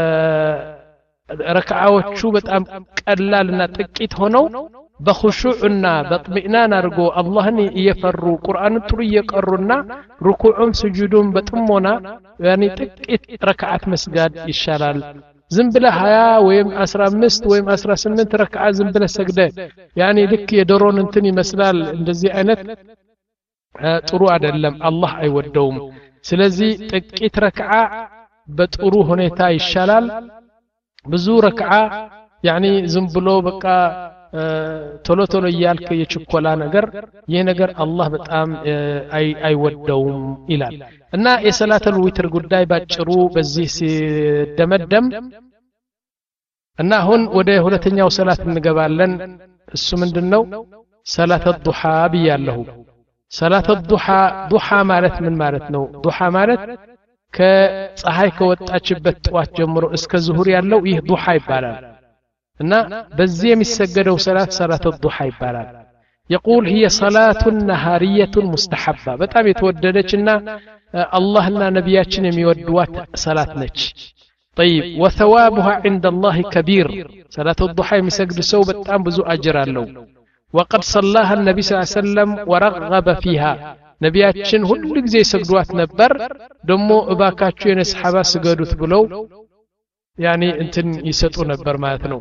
ረካዓዎቹ በጣም ቀላልና ጥቂት ሆነው በኹሹዕና በጥሚናን አርጎ አላህን እየፈሩ ቁርአንን ጥሩ እየቀሩና ሩኩዑም ስጁዱም በጥሞና ያኒ ጥቂት ረካዓት መስጋድ ይሻላል ዝም ብለ ሃያ ወይም አስራ አምስት ወይም አስራ ስምንት ረካዓ ዝም ብለ ሰግደ ያኒ ልክ የዶሮን እንትን ይመስላል እንደዚህ አይነት ጥሩ አይደለም አላህ አይወደውም ስለዚህ ጥቂት ረካዓ በጥሩ ሁኔታ ይሻላል ብዙ ረካዓ ያኒ ዝም ብሎ በቃ ቶሎ ቶሎ ይያልከ የችኮላ ነገር ይሄ ነገር አላህ በጣም አይ አይወደውም ይላል እና የሰላተል ዊትር ጉዳይ ባጭሩ በዚህ ሲደመደም እና አሁን ወደ ሁለተኛው ሰላት እንገባለን እሱ ምንድነው ሰላተ ዱሃ ብያለሁ ሰላተ ዱሃ ዱሃ ማለት ምን ማለት ነው ዱሃ ማለት ከፀሐይ ከወጣችበት ጧት ጀምሮ እስከ ዙሁር ያለው ይህ ዱሃ ይባላል እና በዚህ የሚሰገደው ሰላት ሰላት الضحى ይባላል يقول هي صلاة نهارية مستحبة በጣም የተወደደችና አላህና ነብያችን የሚወዱት ሰላት ነች طيب وثوابها عند الله كبير صلاة الضحى የሚሰግድ ሰው በጣም ብዙ አጅር አለው وقد صلاها النبي صلى الله عليه وسلم ورغب فيها ነብያችን ሁሉ ጊዜ ይሰግዱት ነበር ደሞ እባካችሁ የነ ሰሃባ ስገዱት ብለው يعني እንትን ይሰጡ ነበር ማለት ነው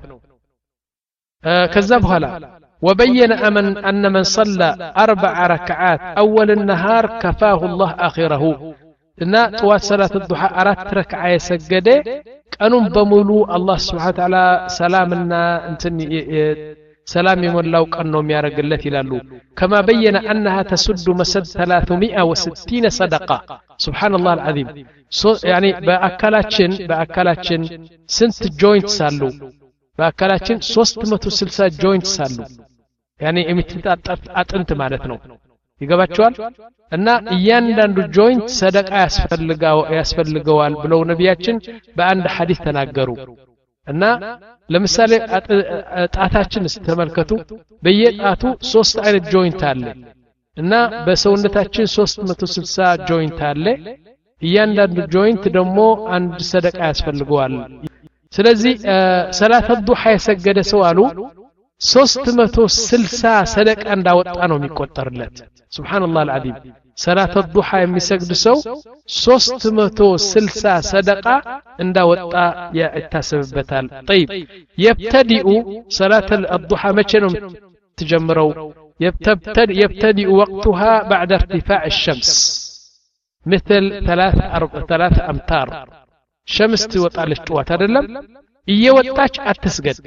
ከዛ በኋላ وبين أمن أن من صلى أربع ركعات أول النهار كفاه الله آخره إن طوات صلاة الضحى أرات ركعة يسجده كانوا بمولو الله سبحانه وتعالى سلامنا انتن سلام يملاو كأنهم يارق التي لالو كما بين أنها تسد مسد ثلاثمائة وستين صدقة سبحان الله العظيم يعني بأكلاتشن بأكلاتشن سنت جوينت سالو በአካላችን ሶስት መቶ ስልሳ ጆይንት ሳሉ يعني የምትጣጣፍ አጥንት ማለት ነው ይገባችኋል እና እያንዳንዱ ጆይንት ሰደቃ ያስፈልጋው ያስፈልገዋል ብለው ነብያችን በአንድ ሐዲስ ተናገሩ እና ለምሳሌ ጣታችን ተመልከቱ በየጣቱ ሶስት አይነት ጆይንት አለ እና በሰውነታችን ሶስት መቶ ስልሳ ጆይንት አለ እያንዳንዱ ጆይንት ደግሞ አንድ ሰደቃ ያስፈልገዋል ስለዚህ ሰላት الضحى የሰገደ ሰው አሉ ሶስት መቶ ስልሳ ሰደቃ እንዳወጣ ነው የሚቆጠርለት ሱብሃንአላህ አልዓዚም ሰላት الضحى የሚሰግድ ሰው ሶስት መቶ ስልሳ ሰደቃ እንዳወጣ ይታሰብበታል طيب يبتدئ صلاه الضحى መቼ ነው ተጀምረው يبتدئ يبتدئ وقتها بعد ارتفاع الشمس مثل ثلاث ثلاث امتار شمس ትወጣለች ጧት አይደለም እየወጣች አትስገድ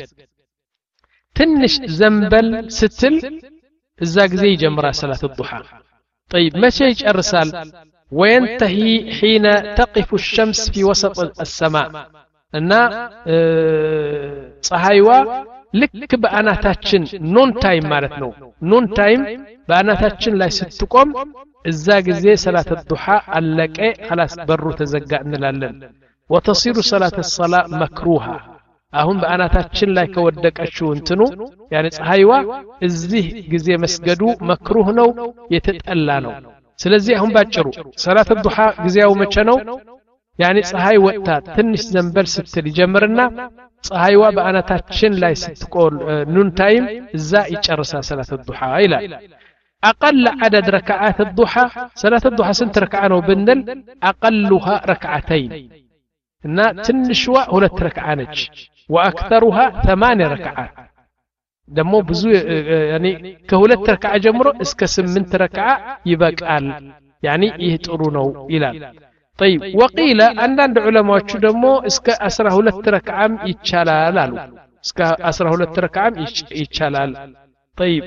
ትንሽ ዘንበል ስትል እዛ ጊዜ ይጀምራል ሰላት الضحى طيب متى ይጨርሳል وينتهي حين تقف الشمس في وسط السماء እና ፀሐይዋ ልክ በአናታችን ኖን ታይም ማለት ነው ኖን ታይም በአናታችን ላይ ስትቆም እዛ ጊዜ ሰላት الضحى አለቀ خلاص በሩ ተዘጋ እንላለን وتصير صلاة الصلاة مكروها አሁን በአናታችን ላይ ከወደቀችው እንትኑ ያኔ ፀሐይዋ እዚህ ጊዜ መስገዱ መክሩህ ነው የተጠላ ነው ስለዚህ አሁን ባጭሩ ሰላት الضحى ጊዜው መቼ ነው ያኔ ፀሐይ ወጣ ትንሽ ዘንበል ስትል ይጀምርና ፀሐይዋ በአናታችን ላይ ስትቆል ኑን ታይም እዛ ይጨርሳል ሰላት الضحى ይላል أقل عدد ركعات الضحى صلاة الضحى سنت ركعة ነው ብንል أقلها ركعتين እና ትንሽዋ ሁለት ረክዓ ነች واكثرها ثمان ركعات ደሞ ብዙ ያኒ ከሁለት ረክዓ ጀምሮ እስከ ስምንት ረክዓ ይበቃል ያኒ ይህ ጥሩ ነው ይላል طيب وقيل አንዳንድ ዑለማዎቹ ደሞ እስከ አስራ ሁለት ረክዓም ይቻላል አሉ እስከ አስራ ሁለት ረክዓም ይቻላል طيب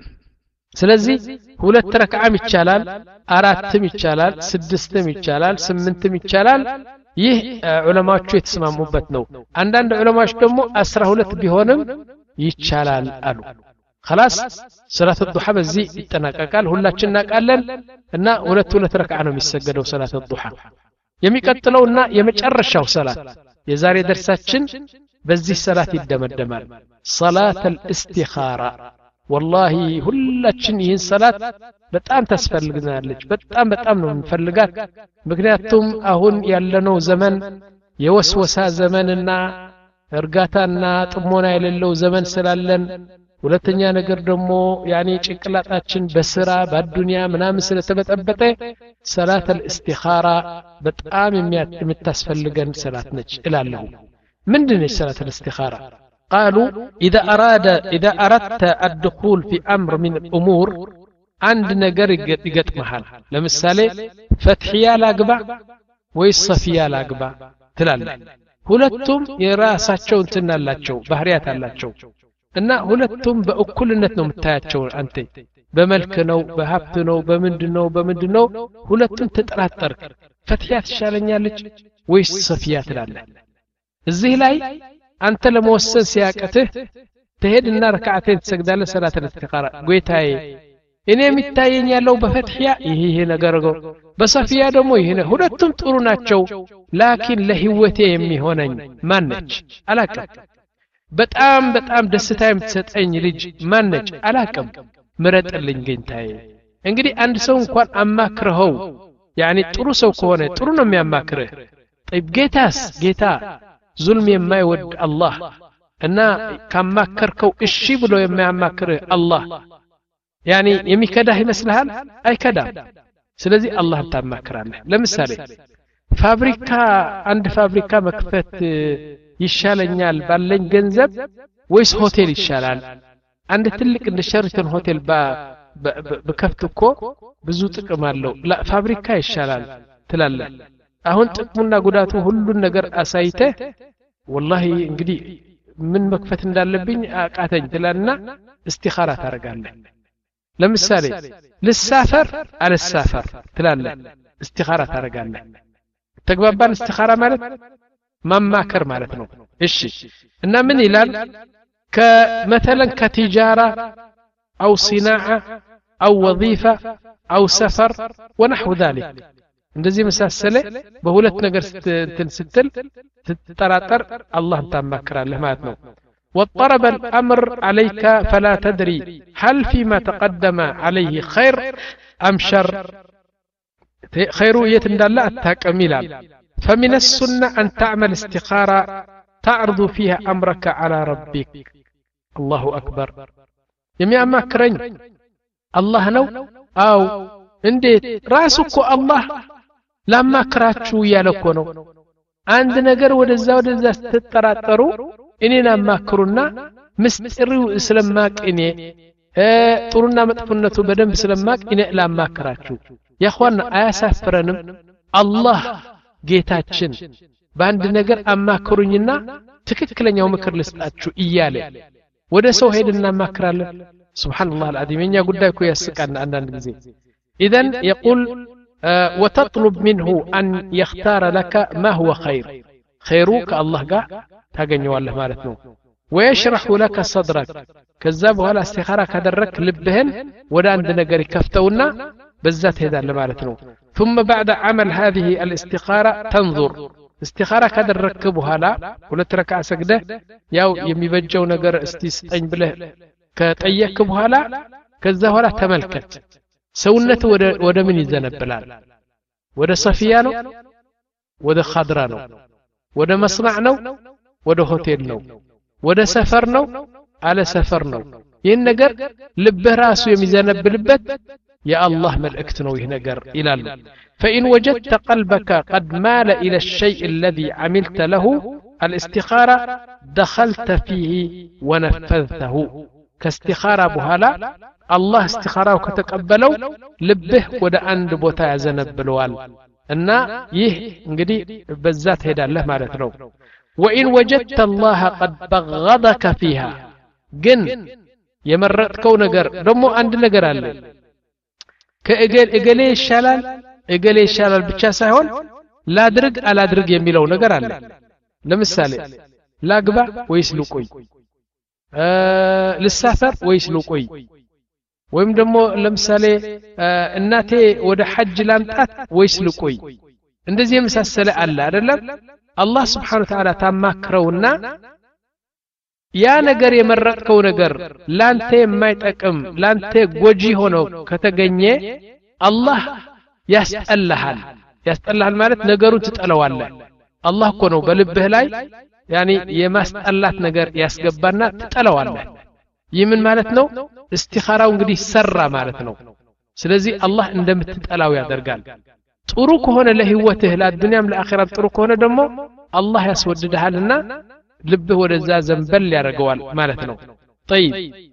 ስለዚህ ሁለት ረክዓም ይቻላል አራትም ይቻላል ስድስትም ይቻላል ስምንትም ይቻላል ይህ ዑለማዎቹ የተስማሙበት ነው አንዳንድ ዑለማዎች ደግሞ አስራ ሁለት ቢሆንም ይቻላል አሉ خلاص ሰላት الضحى በዚህ ይጠናቀቃል ሁላችን እናቃለን እና ሁለት ሁለት ረክዓ ነው የሚሰገደው ሰላት الضحى የሚቀጥለውና የመጨረሻው ሰላት የዛሬ ደርሳችን በዚህ ሰላት ይደመደማል صلاه الاستخاره والله ሁላችን ይህን ሰላት በጣም ተስፈልግናለች በጣም በጣም ነው የምንፈልጋት ምክንያቱም አሁን ያለነው ዘመን የወስወሳ ዘመንና እርጋታና ጥሞና የሌለው ዘመን ስላለን ሁለተኛ ነገር ደግሞ ያኔ ጭንቅላታችን በስራ በዱንያ ምናምን ስለተበጠበጠ ሰላት الاستخاره በጣም የምታስፈልገን ሰላት ነች እላለሁ ምንድነው ሰላት الاستخاره قالوا إذا أراد إذا أردت الدخول في أمر من الأمور عند نجر يقط محل لمثال فتحيا لاقبع ويصفيا لاقبع تلال ሁለቱም የራሳቸው እንትን አላቸው ባህሪያት አላቸው እና ሁለቱም በእኩልነት ነው የምታያቸው አንተ በመልክ ነው በሀብት ነው በምንድነው በምንድነው ሁለቱም ተጠራጠርክ ፈትያ ትሻለኛለች ወይስ ሰፊያ ትላለህ እዚህ ላይ አንተ ለመወሰን ሲያቀትህ ተሄድና ረካዓተን ትሰግዳለህ ሰላት الاستخاره ጎይታዬ እኔ የሚታየኝ ያለው በፈትያ ይሄ ይሄ ነገር ነው በሰፊያ ደግሞ ይሄ ሁለቱም ጥሩ ናቸው ላኪን ለህይወቴ የሚሆነኝ ማነች አላቀ በጣም በጣም ደስታ የምትሰጠኝ ልጅ ማነች አላቅም ምረጥልኝ ጌታዬ እንግዲህ አንድ ሰው እንኳን አማክረው يعني ጥሩ ሰው ከሆነ ጥሩ ነው የሚያማክርህ طيب ጌታስ ጌታ ዙልም የማይወድ አላህ እና ካማከርከው እሺ ብሎ የሚያማክርህ አላህ يعني የሚከዳህ ይመስልሃል አይከዳም ስለዚህ አላህ ታማክራለህ ለምሳሌ ፋብሪካ አንድ ፋብሪካ መክፈት ይሻለኛል ባለኝ ገንዘብ ወይስ ሆቴል ይሻላል አንድ ትልቅ እንደ ሸራተን ሆቴል በከፍት እኮ ብዙ ጥቅም አለው ላ ፋብሪካ ይሻላል ትላለህ አሁን ጥቅሙና ጉዳቱ ሁሉን ነገር አሳይተህ والله እንግዲህ ምን መክፈት እንዳለብኝ አቃተኝ ትላልና استخاره ታረጋለህ ለምሳሌ ልሳፈር አልሳፈር ትላለህ استخاره ታረጋለህ ተግባባን استخاره ማለት ማማከር ማለት ነው እሺ እና ምን ይላል كمثلا كتجاره او صناعه او وظيفه او سفر ونحو ذلك እንደዚህ መሳሰለ በሁለት ነገር ስትል ስትጠራጠር አላህን ታማክራለህ ማለት ነው وطرب الامر عليك فلا تدري هل فيما تقدم عليه خير ام شر خيرو يت እንዳለ አታቀም ይላል فمن السنه ان تعمل استخاره تعرض فيها امرك على ربك الله اكبر የሚያማክረኝ አላህ ነው አው እንዴት ራስኮ አላህ ላማክራችሁ ያለኮ ነው አንድ ነገር ወደዛ ወደዛ ስትጠራጠሩ እኔን አማክሩና ምስጢሩ ስለማቅ እኔ ጥሩና መጥፎነቱ በደንብ ስለማቅ እኔ ላማክራችሁ ያخواና አያሳፍረንም አላህ ጌታችን በአንድ ነገር አማክሩኝና ትክክለኛው ምክር ልስጣችሁ እያለ ወደ ሰው ሄድና ማክራለን ሱብሃንአላህ አልዓዚም እኛ ጉዳይ እኮ ያስቃና አንዳንድ ጊዜ اذا يقول آه وتطلب منه ان يختار لك ما هو خير خيروك الله قا ታገኘዋለህ ማለት ነው ويشرح لك صدرك ከዛ በኋላ استخاره ካደረክ ልብህን ወደ አንድ ነገር ይከፍተውና በዛ ትሄዳለህ ማለት ነው ثم بعد عمل هذه الاستخاره تنظر استخاره ካደረክ በኋላ ሁለት ረካ ሰግደህ ያው የሚበጀው ነገር እስቲ ስጠኝ ብለህ ከጠየክ በኋላ ከዛ በኋላ ተመልከት ሰውነት ወደ ወደ ምን ይዘነብላል ወደ ሰፊያ ነው ወደ ኻድራ ነው ወደ መስናዕ ነው ወደ ሆቴል ነው ወደ ሰፈር ነው አለ ሰፈር ነው ይሄን ነገር ልብህ ራሱ የሚዘነብልበት የአላህ መልእክት ነው ይሄ ነገር ይላል فإن وجدت قلبك قد مال إلى الشيء الذي عملت له الاستخارة دخلت فيه ونفذته كاستخارة بهلا الله استخاره كتقبلوا لبه ودا عند بوتا يزنبلوال እና ይህ እንግዲህ በዛት ሄዳለህ ማለት ነው وإن وجدت الله قد بغضك فيها ግን የመረጥከው ነገር ደግሞ አንድ ነገር አለ ከእገል እገሌ ይሻላል እገሌ ይሻላል ብቻ ሳይሆን ላድርግ አላድርግ የሚለው ነገር አለ ለምሳሌ ላግባ ወይስ ልቆይ ልሳፈር ወይስ ልቆይ ወይም ደግሞ ለምሳሌ እናቴ ወደ ሐጅ ላምጣት ወይስ ልቆይ እንደዚህ የመሳሰለ አለ አይደለም አላህ Subhanahu Wa Ta'ala ታማክረውና ያ ነገር የመረጥከው ነገር ላንተ የማይጠቅም ላንተ ጎጂ ሆኖ ከተገኘ አላህ ያስጠላሃል ያስጠላሃል ማለት ነገሩን ትጠለዋለህ አላህ እኮ ነው በልብህ ላይ ያኒ የማስጠላት ነገር ያስገባና ትጠለዋለህ ይምን ማለት ነው استخاراው እንግዲህ ሰራ ማለት ነው ስለዚህ አላህ እንደምትጠላው ያደርጋል ጥሩ ከሆነ ለህይወትህ ለዱንያም ለአኺራም ጥሩ ከሆነ ደግሞ አላህ ያስወድድሃልና ልብህ ወደዛ ዘንበል ያደርገዋል ማለት ነው طيب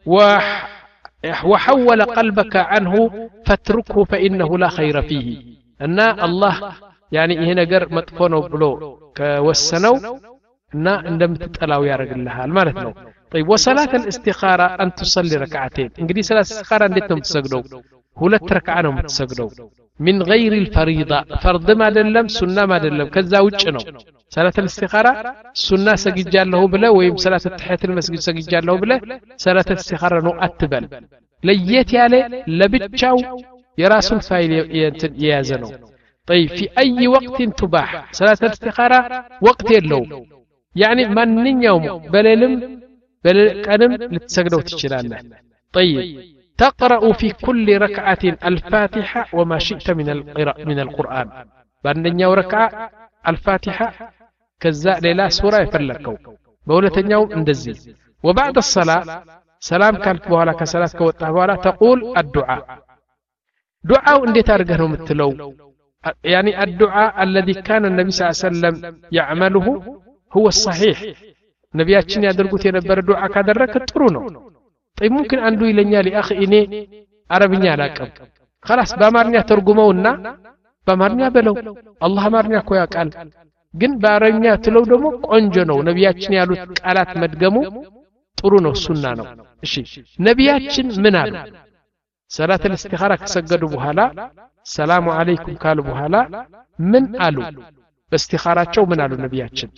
وحول قلبك عنه فاتركه فانه لا خير فيه ان الله يعني ይሄ ነገር መጥፎ ነው ብሎ ከወሰነው እና እንደምትጠላው ያደርግልሃል ማለት ነው طيب وصلاه الاستخاره ان تصلي ركعتين እንግዲህ صلاه الاستخاره እንዴት ነው የምትሰግደው ሁለት ረካዓ ነው የምትሰግደው من غير الفريضه فرض ما አይደለም ሱናም አይደለም ከዛ ውጭ ነው صلاه الاستخاره ሱና ሰግጃለሁ ብለ ወይም صلاه التحيات المسجد ሰግጃለሁ ብለ صلاه الاستخاره ነው አትበል ለየት ያለ ለብቻው የራሱን ፋይል የያዘ ነው طيب في اي وقت تباح صلاه الاستخاره وقت የለው يعني ማንኛውም በሌልም በቀንም ልትሰግደው ትችላለህ طيب تقرأ في كل ركعة الفاتحة وما شئت من القراءة من القرآن በአንደኛው ረክዓ الفاتحة ከዛ ሌላ ሱራ ይፈልከው በሁለተኛው እንደዚህ وبعد الصلاة سلام ካልክ በኋላ ከሰላት ከወጣ በኋላ تقول الدعاء دعاء እንዴት አድርገህ ነው የምትለው يعني الدعاء الذي كان النبي صلى الله عليه وسلم يعمله هو الصحيح ነቢያችን ያደርጉት የነበረ ዱዓ ካደረክ ጥሩ ነው طيب ممكن አንዱ ይለኛል يا اخي እኔ አረብኛ አላቀም خلاص በአማርኛ ተርጉመውና በአማርኛ በለው አላህ አማርኛ እኮ ያውቃል ግን በአረብኛ ትለው ደግሞ ቆንጆ ነው ነቢያችን ያሉት ቃላት መድገሙ ጥሩ ነው ሱና ነው እሺ ነቢያችን ምን አሉ ሰላት الاستخارة ከሰገዱ በኋላ ሰላም አለይኩም ካሉ በኋላ ምን አሉ በእስቲኻራቸው ምን አሉ ነቢያችን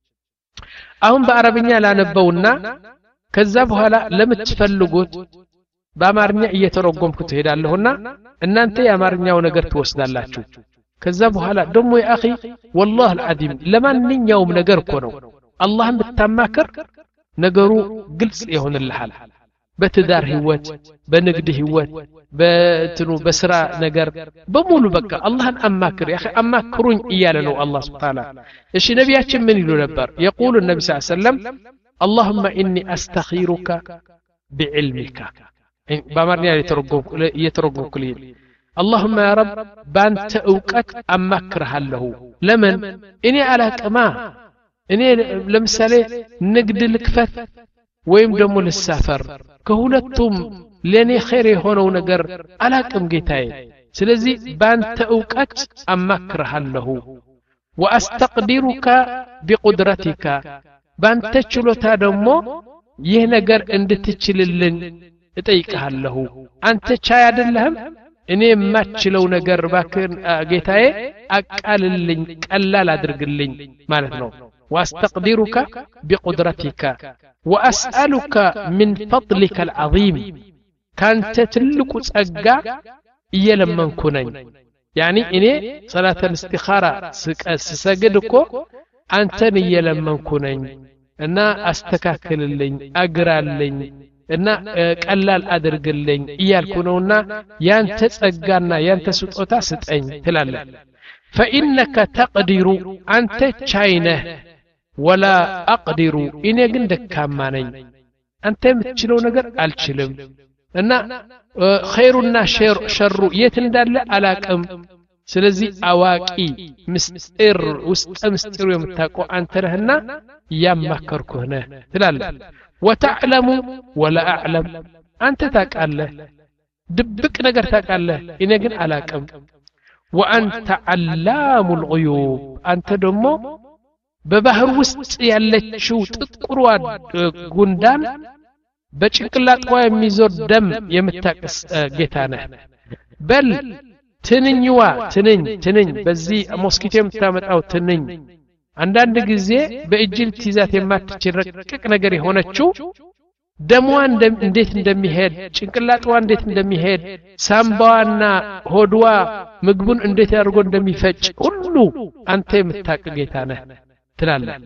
አሁን በአረብኛ ላነበውና ከዛ በኋላ ለምትፈልጉት በአማርኛ እየተረጎምኩት ሄዳለሁና እናንተ የአማርኛው ነገር ትወስዳላችሁ ከዛ በኋላ ደሞ ያ اخي والله العظيم ለማንኛውም ነገር እኮ ነው አላህን ብታማከር ነገሩ ግልጽ ይሆንልሃል በትዳር ህይወት በንግድ ህይወት በትኑ በስራ ነገር በሙሉ በቃ አላህን አማክር ያ اخي አማክሩኝ እያለ ነው አላህ Subhanahu እሺ ነቢያችን ምን ይሉ ነበር يقول النبي صلى الله عليه وسلم اللهم اني استخيرك بعلمك بامرني يترجم يترجم كل اللهم يا رب بانت اوقت امكرهله لمن اني على كما اني لمثالي نقد الكفت ወይም ደግሞ ልሳፈር ከሁለቱም ለኔ ኸይር የሆነው ነገር አላቅም ጌታዬ ስለዚህ ባንተ ዕውቀት አማክርሃለሁ واستقدرك بقدرتك ባንተ ችሎታ ደግሞ ይህ ነገር እንድትችልልን እጠይቅሃለሁ አንተ ቻይ አይደለህም እኔ የማችለው ነገር ባክን ጌታዬ አቃልልኝ ቀላል አድርግልኝ ማለት ነው واستقدرك بقدرتك واسالك من فضلك العظيم كانت تلك ጸጋ እየለመንኩ ነኝ يعني እኔ صلاه الاستخاره ስሰግድኮ አንተን እየለመንኩ ነኝ እና አስተካክልልኝ አግራልኝ እና ቀላል አድርግልኝ እያልኩ ነውና ያንተ ጸጋና ያንተ ስጦታ ስጠኝ ትላለህ فانك تقدر انت ቻይነህ ولا اقدر እኔ ግን ደካማ ነኝ አንተ የምትችለው ነገር አልችልም እና ኸይሩና ሸሩ የት እንዳለ አላቅም ስለዚህ አዋቂ ምስጢር ውስጥ ምስጢሩ የምታውቀው አንተ ነህና ያማከርኩህ ነህ ትላለህ وتعلم ولا اعلم አንተ ታውቃለህ ድብቅ ነገር ታውቃለህ እኔ ግን አላቅም وانت علام الغيوب አንተ ደግሞ በባህር ውስጥ ያለችው ጥቁሯ ጉንዳን በጭንቅላቷ የሚዞር ደም የምታቀስ ጌታ ነህ በል ትንኝዋ ትንኝ ትንኝ በዚህ ሞስኪቶ የምታመጣው ትንኝ አንዳንድ ጊዜ በእጅል ትይዛት የማትችል ረቅቅ ነገር የሆነችው ደሟ እንዴት እንደሚሄድ ጭንቅላቷ እንዴት እንደሚሄድ ሳምባዋና ሆድዋ ምግቡን እንዴት ያርጎ እንደሚፈጭ ሁሉ አንተ የምታውቅ ጌታ ነህ ትላለህ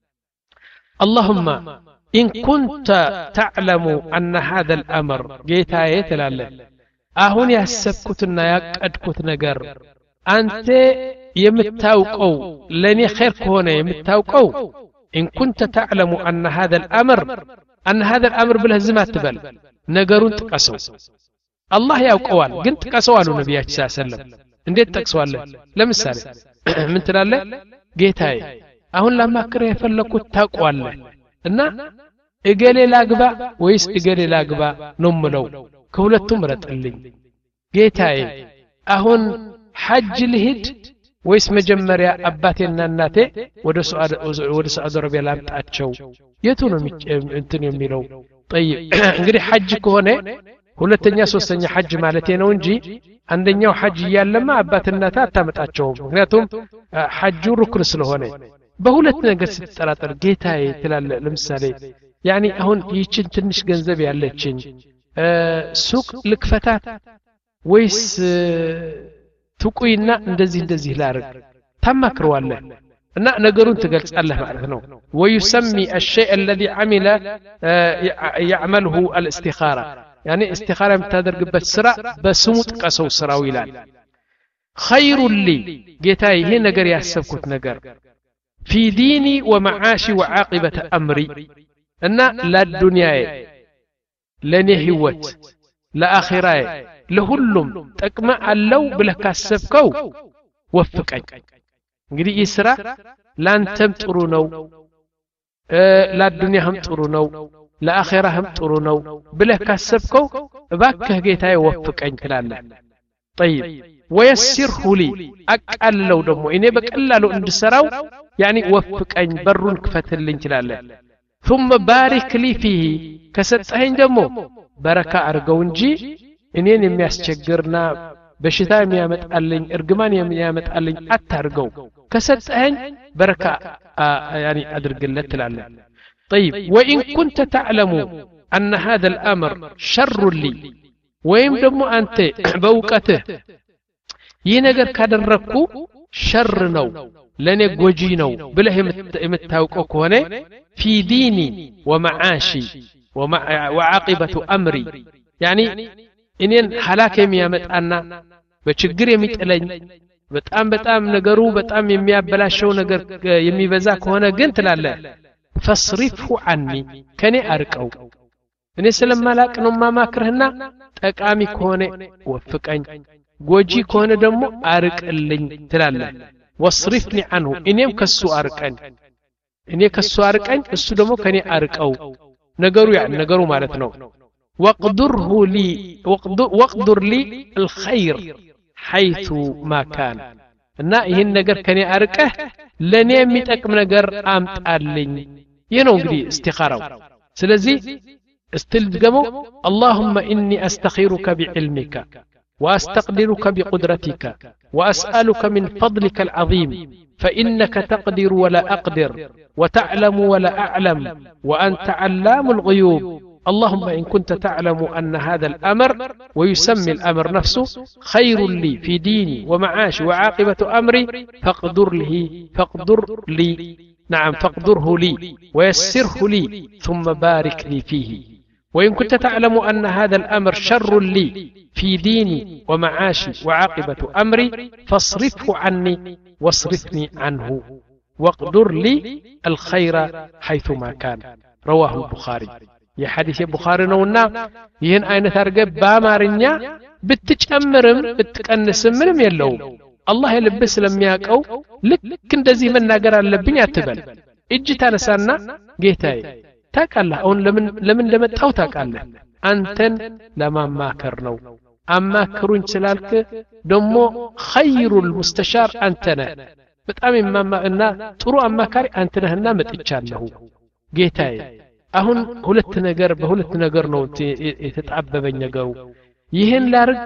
اللهم إن كنت تعلم أن هذا الأمر جيتاي تلالة أهون يحسبكتنا يقدكت نجر أنت يمتاوقو لني خير كونه يمتاوقو إن كنت تعلم أن هذا الأمر أن هذا الأمر بالهزمات تبل نجرون تقسو الله يوقوال قلت قسوالو نبي صلى الله عليه وسلم انديت تقسوال لمثال من تلالة جيتاي أهون لما كره يفلكوا تاقوال እና እገሌ ላግባ ወይስ እገሌ ላግባ ነው ምለው ከሁለቱም ረጥልኝ ጌታዬ አሁን ሐጅ ልሂድ ወይስ መጀመሪያ አባቴና እናቴ ወደ ሱዓድ ወደ ሳዑዲ አረቢያ ላምጣቸው የቱ ነው እንትን የሚለው طيب እንግዲህ ሐጅ ከሆነ ሁለተኛ ሶስተኛ ሐጅ ማለት ነው እንጂ አንደኛው ሐጅ ያለማ አባቴና እናቴ አታመጣቸው ምክንያቱም ሐጁ ሩክን ስለሆነ በሁለት ነገር ስትጠራጠር ጌታዬ ትላለ ለምሳሌ ያኒ አሁን ይችን ትንሽ ገንዘብ ያለችኝ ሱቅ ልክፈታት ወይስ ትቁይና እንደዚህ እንደዚህ ላርግ ታማክረዋለህ እና ነገሩን ትገልጻለህ ማለት ነው ويسمي الشيء الذي عمل يعمله الاستخاره يعني استخاره የምታደርግበት ስራ በስሙ ጥቀሰው ስራው ይላል خير لي ጌታዬ ይሄ ነገር ያሰብኩት ነገር في ديني ومعاشي وعاقبة أمري أن لا الدنيا لني هوت لا آخرة لهلم تكمع اللو بلك السبكو وفقك እንግዲህ ይስራ ላንተም ጥሩ ነው ለዱንያህም ጥሩ ነው ለአኺራህም ጥሩ ነው ብለህ ካሰብከው እባክህ ጌታዬ ወፍቀኝ ትላለህ طيب ويسره لي አቃለው ደግሞ እኔ በቀላሉ እንድሰራው يعني ወፍቀኝ በሩን ክፈትልኝ ትላለህ ثم بارك لي فيه ከሰጠኸኝ ደግሞ በረካ አርገው እንጂ እኔን የሚያስቸግርና በሽታ የሚያመጣልኝ እርግማን የሚያመጣልኝ አታርገው ከሰጠኸኝ በረካ يعني ادرግለት ትላለህ طيب وان كنت تعلم ان هذا الامر شر لي ወይም ደግሞ አንተ በእውቀትህ ይህ ነገር ካደረኩ ሸር ነው ለኔ ጎጂ ነው ብለህ የምታውቀው ከሆነ في ديني ومعاشي وعاقبة امري يعني እኔን ሐላክ የሚያመጣና በችግር የሚጥለኝ በጣም በጣም ነገሩ በጣም የሚያበላሸው ነገር የሚበዛ ከሆነ ግን ትላለህ فاصرفه عني ከኔ አርቀው እኔ ስለማላቅ ነው ማማክርህና ጠቃሚ ከሆነ ወፍቀኝ ጎጂ ከሆነ ደግሞ አርቅልኝ ትላለህ واصرفني عنه እኔም ከሱ አርቀኝ እኔ ከሱ አርቀኝ እሱ ደግሞ ከኔ አርቀው ነገሩ ያን ነገሩ ማለት ነው واقدره لي واقدر لي الخير حيث ما كان እና ይሄን ነገር ከኔ አርቀህ ለኔ የሚጠቅም ነገር አምጣልኝ ይሄ ነው እንግዲህ استخارው ስለዚህ استلزموا اللهم إني أستخيرك بعلمك وأستقدرك بقدرتك وأسألك من فضلك العظيم فإنك تقدر ولا أقدر وتعلم ولا أعلم وأنت علام الغيوب اللهم إن كنت تعلم أن هذا الأمر ويسمي الأمر نفسه خير لي في ديني ومعاشي وعاقبة أمري فاقدر لي فاقدر لي نعم فاقدره لي ويسره لي ثم بارك لي فيه وإن كنت تعلم أن هذا الأمر شر لي في ديني ومعاشي وعاقبة أمري فاصرفه عني واصرفني عنه واقدر لي الخير حيثما كان رواه البخاري يا حديث البخاري نونا يهن أين ترقب بامارنيا بتجمرم بتكنسم منم يلو الله يلبس لم ياكو لك እንደዚህ መናገር አለብኝ አትበል እጅ ታነሳና ጌታዬ ታቃለህ አሁን ለምን ለምን ለመጣው ታቃለህ አንተን ለማማከር ነው አማክሩኝ ስላልክ ደሞ ኸይሩል ሙስተሻር አንተ ነህ በጣም የማማና ጥሩ አማካሪ አንተ ነህና መጥቻለሁ ጌታዬ አሁን ሁለት ነገር በሁለት ነገር ነው የተጣበበኝ ነገሩ ይሄን ላርግ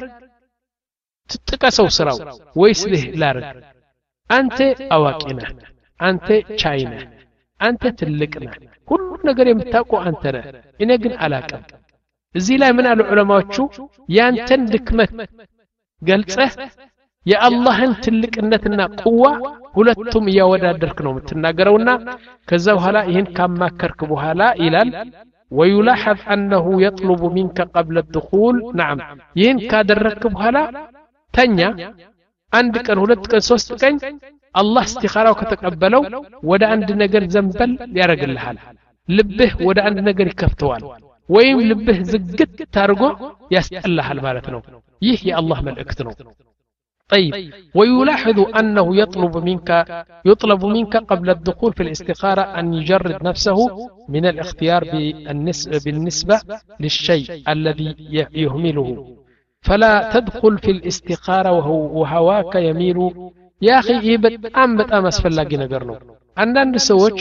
ትጥቀሰው ስራው ወይስ ለህ ላርግ አንተ አዋቂ ነህ አንተ ቻይ ነህ አንተ ትልቅ ነህ ሁሉ ነገር የምታውቀው አንተ ነህ እኔ ግን አላቀም እዚህ ላይ ምን አሉ ዑለማዎቹ ያንተን ድክመት ገልጸህ የአላህን ትልቅነትና ቁዋ ሁለቱም ያወዳደርክ ነው የምትናገረውና ከዛ በኋላ ይሄን ካማከርክ በኋላ ይላል ويلاحظ أنه يطلب منك قبل الدخول نعم ይሄን ካደረክ በኋላ ተኛ አንድ ቀን ሁለት ቀን ሶስት ቀን አላህ እስቲኻራው ከተቀበለው ወደ አንድ ነገር ዘንበል ያረጋልሃል ልብህ ወደ አንድ ነገር ይከፍተዋል ወይም ልብህ ዝግት ታርጎ ያስጠላሃል ማለት ነው ይህ የአላህ መልእክት ነው طيب ويلاحظ أنه يطلب منك يطلب منك قبل الدخول في الاستخارة أن يجرد نفسه من الاختيار بالنسبة للشيء الذي يهمله فلا تدخل في الاستخارة وهواك يميل يا أخي إيبت أم بتأم أسفل لاقي نقرنو عندنا سوتش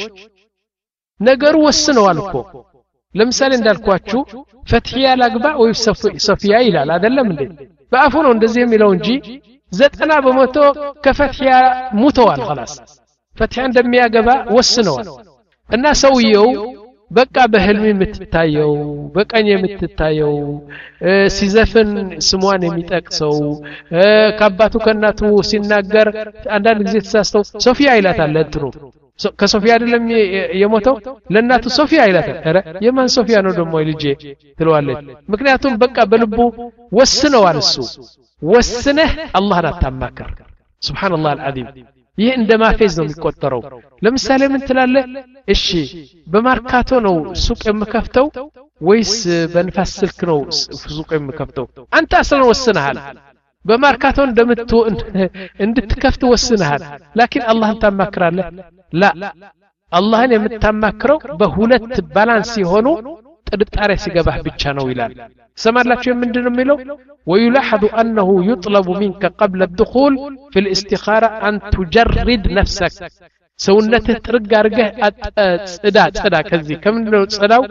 نقر والسنوالكو لمثال እንዳልኳችሁ ፈትሂያ ላግባ ወይ ሶፊያ ይላል አይደለም እንዴ በአፉ ነው እንደዚህ የሚለው እንጂ ዘጠና በመቶ ከፈትሂያ ሙተዋል خلاص ፈትሂያ እንደሚያገባ ወስነዋል እና ሰውየው በቃ በህልም የምትታየው በቀኝ የምትታየው ሲዘፍን ስሟን የሚጠቅሰው ከአባቱ ከናቱ ሲናገር አንዳንድ ጊዜ ተሳስተው ሶፊያ ይላታል እንትሩ ከሶፊያ አይደለም የሞተው ለናቱ ሶፊያ ይላታል አረ የማን ሶፊያ ነው ደሞ ልጄ ትለዋለች ምክንያቱም በቃ በልቡ ወስነዋል እሱ ወስነህ አላህን አታማከር ሱብሃንአላህ አልዓዚም ይህ እንደማፌዝ ነው የሚቆጠረው ለምሳሌ ምን ትላለህ እሺ በማርካቶ ነው ሱቅ የምከፍተው ወይስ በንፋስ ስልክ ነው ሱቅ የምከፍተው አንተ አስለን ወስነሃል በማርካቶ እንደምትው እንድትከፍት ወስነሃል ላኪን አላህን ታማክራለህ ላ አላህን የምታማክረው በሁለት ባላንስ ሲሆኑ ጥርጣሬ ሲገባህ ብቻ ነው ይላል سمعلاችሁ ምንድነው የሚለው ويلاحظ انه يطلب منك قبل الدخول في الاستخاره ان تجرد نفسك سونته ጥርግ አርገህ ጽዳ ጽዳ ከዚህ ከምንድነው ጽዳው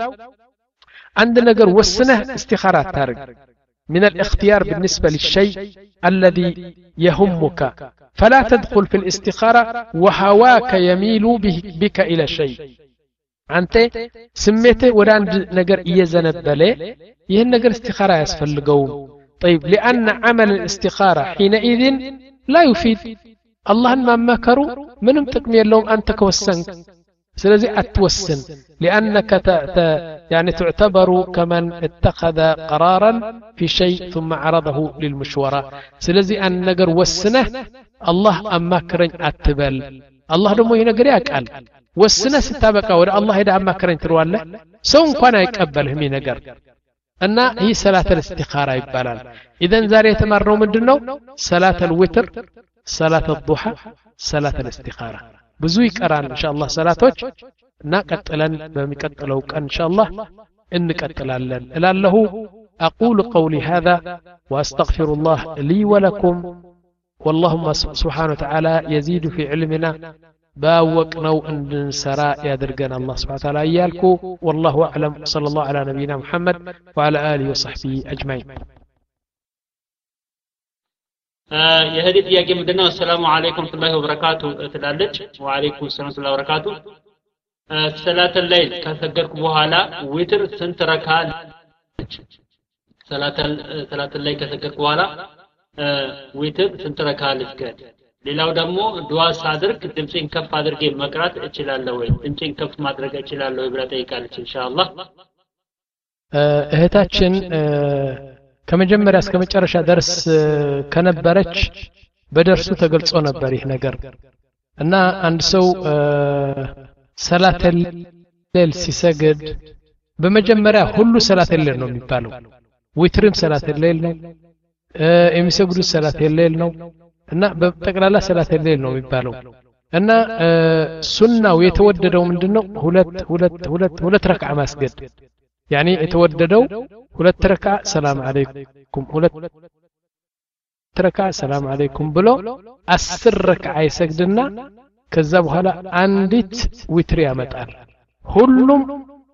አንድ ነገር ወስነህ استخاره ታርግ من الاختيار بالنسبه للشيء الذي يهمك فلا تدخل في الاستخاره وهواك يميل بك الى شيء አንተ ስሜትህ ወደ አንድ ነገር እየዘነበለ ይሄን ነገር استخاره ያስፈልገው طيب لان عمل الاستخاره حينئذ لا يفيد الله ما مكروا منهم ጥቅም የለውም አንተ ከወሰንክ ስለዚህ አትወስን لانك ت... ت... يعني تعتبر كمن اتخذ قرارا في شيء ثم عرضه للمشوره ስለዚህ አንድ ነገር ወስነህ الله አማክረኝ አትበል الله ደግሞ ይሄ ነገር ያውቃል ወስነህ ስታበቃ ወደ አላህ ሄዳ አማክረኝ ትለዋለህ ሰው እንኳን አይቀበልህም ይሄ ነገር እና ይህ ሰላተል ኢስቲኻራ ይባላል ኢዘን ዛሬ የተማርነው ምንድነው ሰላተል ዊትር ሰላተል ዱሃ ሰላተል ኢስቲኻራ ብዙ ይቀራል ኢንሻአላህ ሰላቶች እና ቀጥለን በሚቀጥለው ቀን ኢንሻአላህ እንቀጥላለን እላለሁ اقول قولي هذا واستغفر الله لي ولكم والله سبحانه وتعالى يزيد في علمنا باوقناو انسرا يادرغنا الله سبحانه وتعالى يالكو والله اعلم صلى الله على نبينا محمد وعلى اله وصحبه اجمعين የህዲ ጥያቄ ምንድነው السلام عليكم ورحمه الله وبركاته ትላለች وعليكم السلام ورحمه الله وبركاته ሰላተ ሌሊት ከሰገድኩ በኋላ ዊትር ስንት ረካ ሰላተ ሰላተ ሌሊት ከሰገድኩ በኋላ ዊትር ስንት ረካ ልስገድ ሌላው ደግሞ ዱዓ ሳድርግ ድምጽን ከፍ አድርጌ መቅራት እችላለሁ ወይ ድምጽን ከፍ ማድረግ እችላለሁ ብላ ጠይቃለች ኢንሻአላህ እህታችን ከመጀመሪያ እስከ መጨረሻ ደርስ ከነበረች በደርሱ ተገልጾ ነበር ይህ ነገር እና አንድ ሰው ሰላተል ሌል ሲሰግድ በመጀመሪያ ሁሉ ሰላተል ሌል ነው የሚባለው ዊትርም ሰላተል ሌል ነው የሚሰግዱ ሰላተል ሌል ነው እና በጠቅላላ ሰላተል ሌል ነው የሚባለው እና ሱናው የተወደደው ምንድነው ሁለት ሁለት ሁለት ሁለት ረክዓ ማስገድ يعني የተወደደው ሁለት ረክዓ ሰላም አለይኩም ሁለት ረክዓ ሰላም አለይኩም ብሎ አስር ረክዓ ይሰግድና ከዛ በኋላ አንዲት ዊትር ያመጣል ሁሉም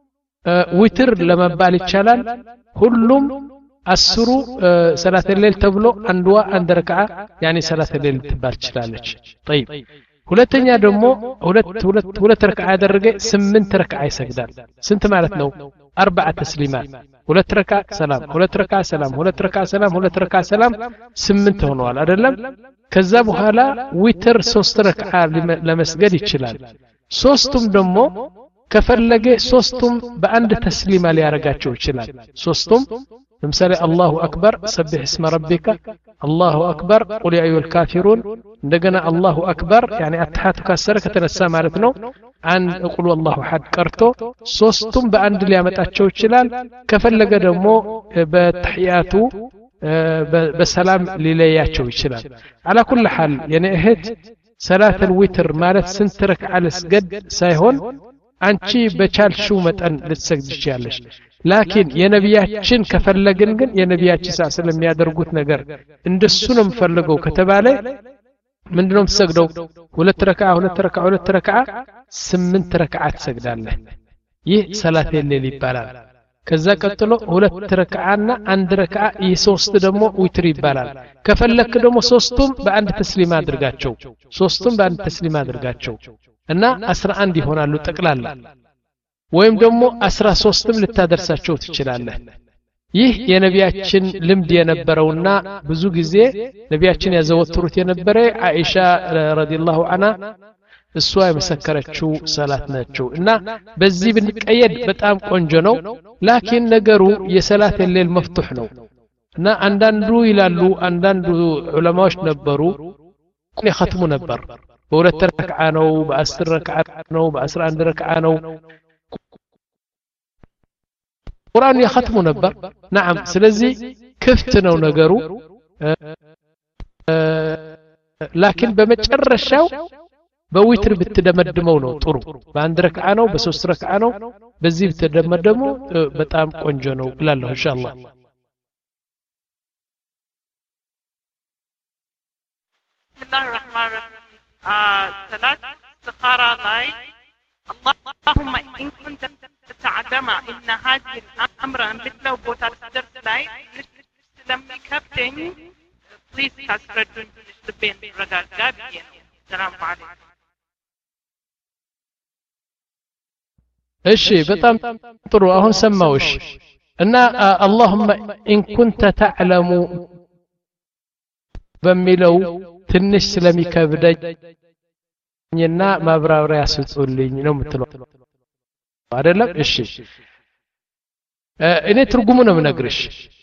ዊትር ለመባል ይቻላል ሁሉም አስሩ ሰላተ ሌል ተብሎ አንዷ አንድ ረክዓ يعني ሰላተ ሌል ትባል ትችላለች طيب ሁለተኛ ደግሞ ሁለት ሁለት ሁለት ረክዓ ያደረገ ስምንት ረክዓ ይሰግዳል ስንት ማለት ነው አርባዓ ተስሊማት ሁለት ረክዓ ሰላም ሁለት ረክዓ ሰላም ሁለት ረክዓ ሰላም ሁለት ረክዓ ሰላም ስምንት ሆነዋል አይደለም ከዛ በኋላ ዊትር ሶስት ረክዓ ለመስገድ ይችላል ሶስቱም ደግሞ ከፈለገ ሶስቱም በአንድ ተስሊማ ሊያረጋቸው ይችላል ሶስቱም ለምሳሌ አላሁ አክበር ሰብህ እስመ ረቢከ አላሁ አክበር ቁል ያ አዩል ካፊሩን እንደገና አላሁ አክበር يعني አትሐቱ ካሰረ ከተነሳ ማለት ነው አንድ ቁል ወላሁ አሐድ ቀርቶ ሶስቱም በአንድ ሊያመጣቸው ይችላል ከፈለገ ደግሞ በተህያቱ በሰላም ሊለያቸው ይችላል على كل حال يعني እህት ሰላት الوتر ማለት ስንት ረክዓ ልስገድ ሳይሆን አንቺ በቻልሽው መጠን ልትሰግድ ይችላልሽ ላኪን የነቢያችን ከፈለግን ግን የነቢያችን ሰለላሁ ዐለይሂ ወሰለም ያደርጉት ነገር እንደሱ ነው የምፈልገው ከተባለ ምንድነው የምትሰግደው ሁለት ረክዓ ሁለት ረክዓ ሁለት ረክዓ ስምንት ረክዓ ትሰግዳለህ ይህ ሰላት ሌሊት ይባላል ከዛ ቀጥሎ ሁለት ረክዓና አንድ ረክዓ ይህ ሶስት ደግሞ ዊትር ይባላል ከፈለክ ደግሞ ሶስቱም በአንድ ተስሊማ አድርጋቸው ሶስቱም በአንድ ተስሊማ አድርጋቸው እና አስራ አንድ ይሆናሉ ጠቅላላ ወይም ደግሞ አስራ ሶስትም ልታደርሳቸው ትችላለህ ይህ የነቢያችን ልምድ የነበረውና ብዙ ጊዜ ነቢያችን ያዘወትሩት የነበረ አይሻ ረዲየላሁ ዐንሃ እሷ የመሰከረችው ሰላት ናቸው እና በዚህ ብንቀየድ በጣም ቆንጆ ነው ላኪን ነገሩ የሰላት ሌል መፍቱህ ነው እና አንዳንዱ ይላሉ አንዳንዱ ዑለማዎች ነበሩ ይختሙ ነበር በሁለት ረክዓ ነው በአስር ረክዓ ነው በአስራ አንድ ረክዓ ነው ቁርአን ይختሙ ነበር نعم ስለዚህ ክፍት ነው ነገሩ ላኪን በመጨረሻው በዊትር ብትደመድመው ነው ጥሩ በአንድ ረክዓ ነው በሶስት ረክዓ ነው በዚህ ብትደመድመው በጣም ቆንጆ ነው እላለሁ ኢንሻአላህ bismillahir rahmanir rahim salat istikhara ላይ اللهم إن كنت تعلم إن هذه الأمر مثل بوتا درس لاي لم يكبتن please تسردون لبين رجال السلام عليكم እሺ በጣም ጥሩ አሁን ሰማውሽ እና اللهم إن كنت تعلم በሚለው ትንሽ ስለሚከብደኝና ማብራሪያ ስጡልኝ ነው የምትለው አይደለም እሺ እኔ ትርጉሙ ነው የምነግርሽ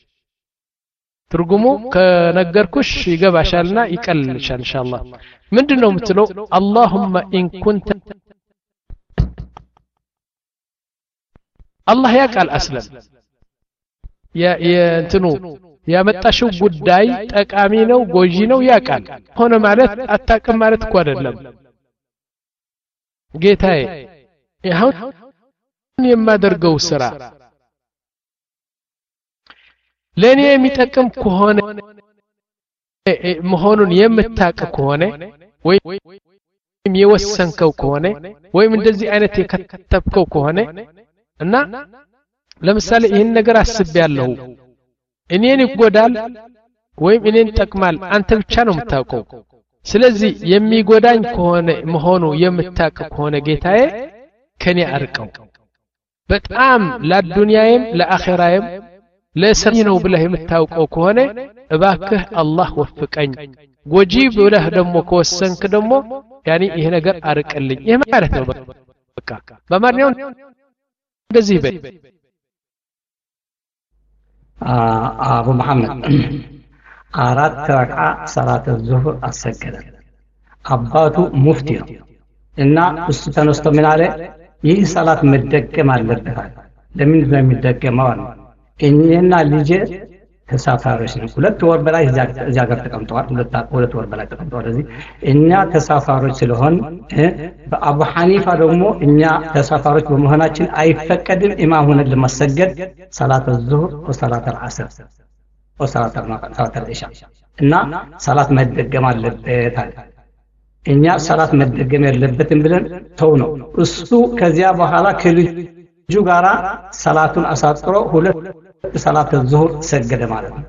ትርጉሙ ከነገርኩሽ ይገባሻልና ይቀልልሻል ኢንሻአላህ ምንድነው የምትለው اللهم إن كنت الله ያቃል አስለም ያ የእንትኑ ያመጣሽው ጉዳይ ጠቃሚ ነው ጎጂ ነው ያቃል ሆነ ማለት አታቀም ማለት እኮ አይደለም ጌታዬ ይሄው የማደርገው ስራ ለኔ የሚጠቅም ከሆነ መሆኑን የምታቀ ከሆነ ወይም የወሰንከው ከሆነ ወይም እንደዚህ አይነት የከተብከው ከሆነ እና ለምሳሌ ይሄን ነገር አስቤያለሁ እኔን ይጎዳል ወይም እኔን ጠቅማል አንተ ብቻ ነው የምታውቀው ስለዚህ የሚጎዳኝ ከሆነ መሆኑ የምታውቅ ከሆነ ጌታዬ ከኔ አርቀው በጣም ለዱንያዬም ለአኺራዬም ለሰሚ ነው ብለህ የምታውቀው ከሆነ እባክህ አላህ ወፍቀኝ ጎጂ ብለህ ደግሞ ከወሰንክ ደግሞ ያኒ ይሄ ነገር አርቀልኝ ይሄ ማለት ነው በቃ በማንኛው እንደዚህ በይ አቡ መሐመድ አራት ረክዓ ሰላት ዙህር አሰገደ አባቱ ሙፍቲ ነው እና እሱ ተነስቶ ምን አለ ይህ ሰላት መደገም አለበት ለምን ነው የሚደገመው አለ እኛና ልጄ ተሳፋሪዎች ነን ሁለት ወር በላይ እዚያ ጋር ተቀምጠዋል ሁለት ሁለት ወር በላይ ተቀምጠዋል እዚህ እኛ ተሳፋሪዎች ስለሆን በአቡ ሐኒፋ ደግሞ እኛ ተሳፋሪዎች በመሆናችን አይፈቀድም ኢማም ሆነን ለማሰገድ ሰላት الظهر ወሰላት العصر ወሰላት المغرب ሰላት العشاء እና ሰላት መደገም አለበት አለ እኛ ሰላት መደገም ያለበትን ብለን ተው ነው እሱ ከዚያ በኋላ ከልጁ ጋራ ሰላቱን አሳጥሮ ሁለት ሰላት الظهر ሰገደ ማለት ነው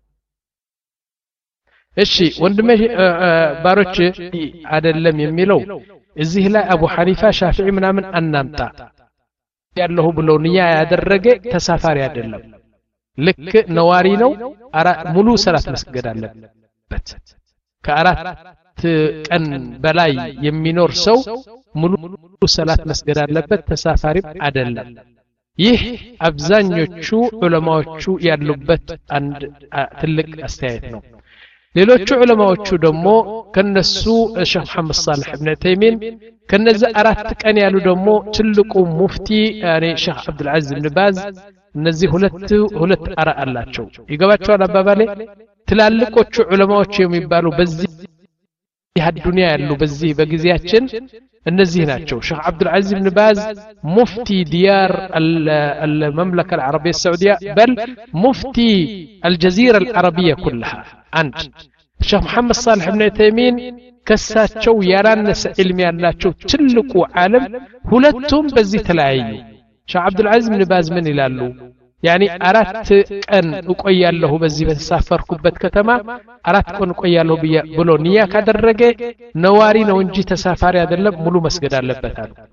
እሺ ወንድሜ ባሮች አይደለም የሚለው እዚህ ላይ አቡ ሐኒፋ ሻፊዒ ምናምን አናምጣ ያለው ብሎ ንያ ያደረገ ተሳፋሪ አይደለም ልክ ነዋሪ ነው ሙሉ ሰላት መስገድ አለበት ከአራት ቀን በላይ የሚኖር ሰው ሙሉ ሰላት መስገድ አለበት ተሳፋሪ አይደለም ይህ አብዛኞቹ ዑለማዎቹ ያሉበት አንድ ትልቅ አስተያየት ነው ሌሎቹ ዑለማዎቹ ደግሞ ከነሱ ሼህ መሐመድ ሳልህ ኢብኑ ተይሚን ከነዛ አራት ቀን ያሉ ደግሞ ትልቁ ሙፍቲ ያኔ ሼህ አብዱል አዚዝ ኢብኑ ባዝ እነዚህ ሁለት ሁለት አራ አላቸው ይገባቸዋል አባባሌ ትላልቆቹ ዑለማዎቹ የሚባሉ በዚህ ዱንያ ያሉ በዚህ በጊዜያችን እነዚህ ናቸው ሼህ አብዱል አዚዝ ኢብኑ ባዝ ሙፍቲ ዲያር المملكه العربيه السعوديه بل مفتي الجزيره العربيه كلها አንድ ሼህ መሐመድ ሳልህ ኢብኑ ተይሚን ከሳቸው ያላነሰ ዕልም ያላቸው ትልቁ ዓለም ሁለቱም በዚህ ተለያዩ ሼህ አብዱል አዚዝ ኢብኑ ባዝ ምን ይላሉ ያኒ አራት ቀን እቆያለሁ በዚህ በተሳፈርኩበት ከተማ አራት ቀን እቆያለሁ ብሎ ንያ ካደረገ ነዋሪ ነው እንጂ ተሳፋሪ አይደለም ሙሉ መስገድ አለበት አሉ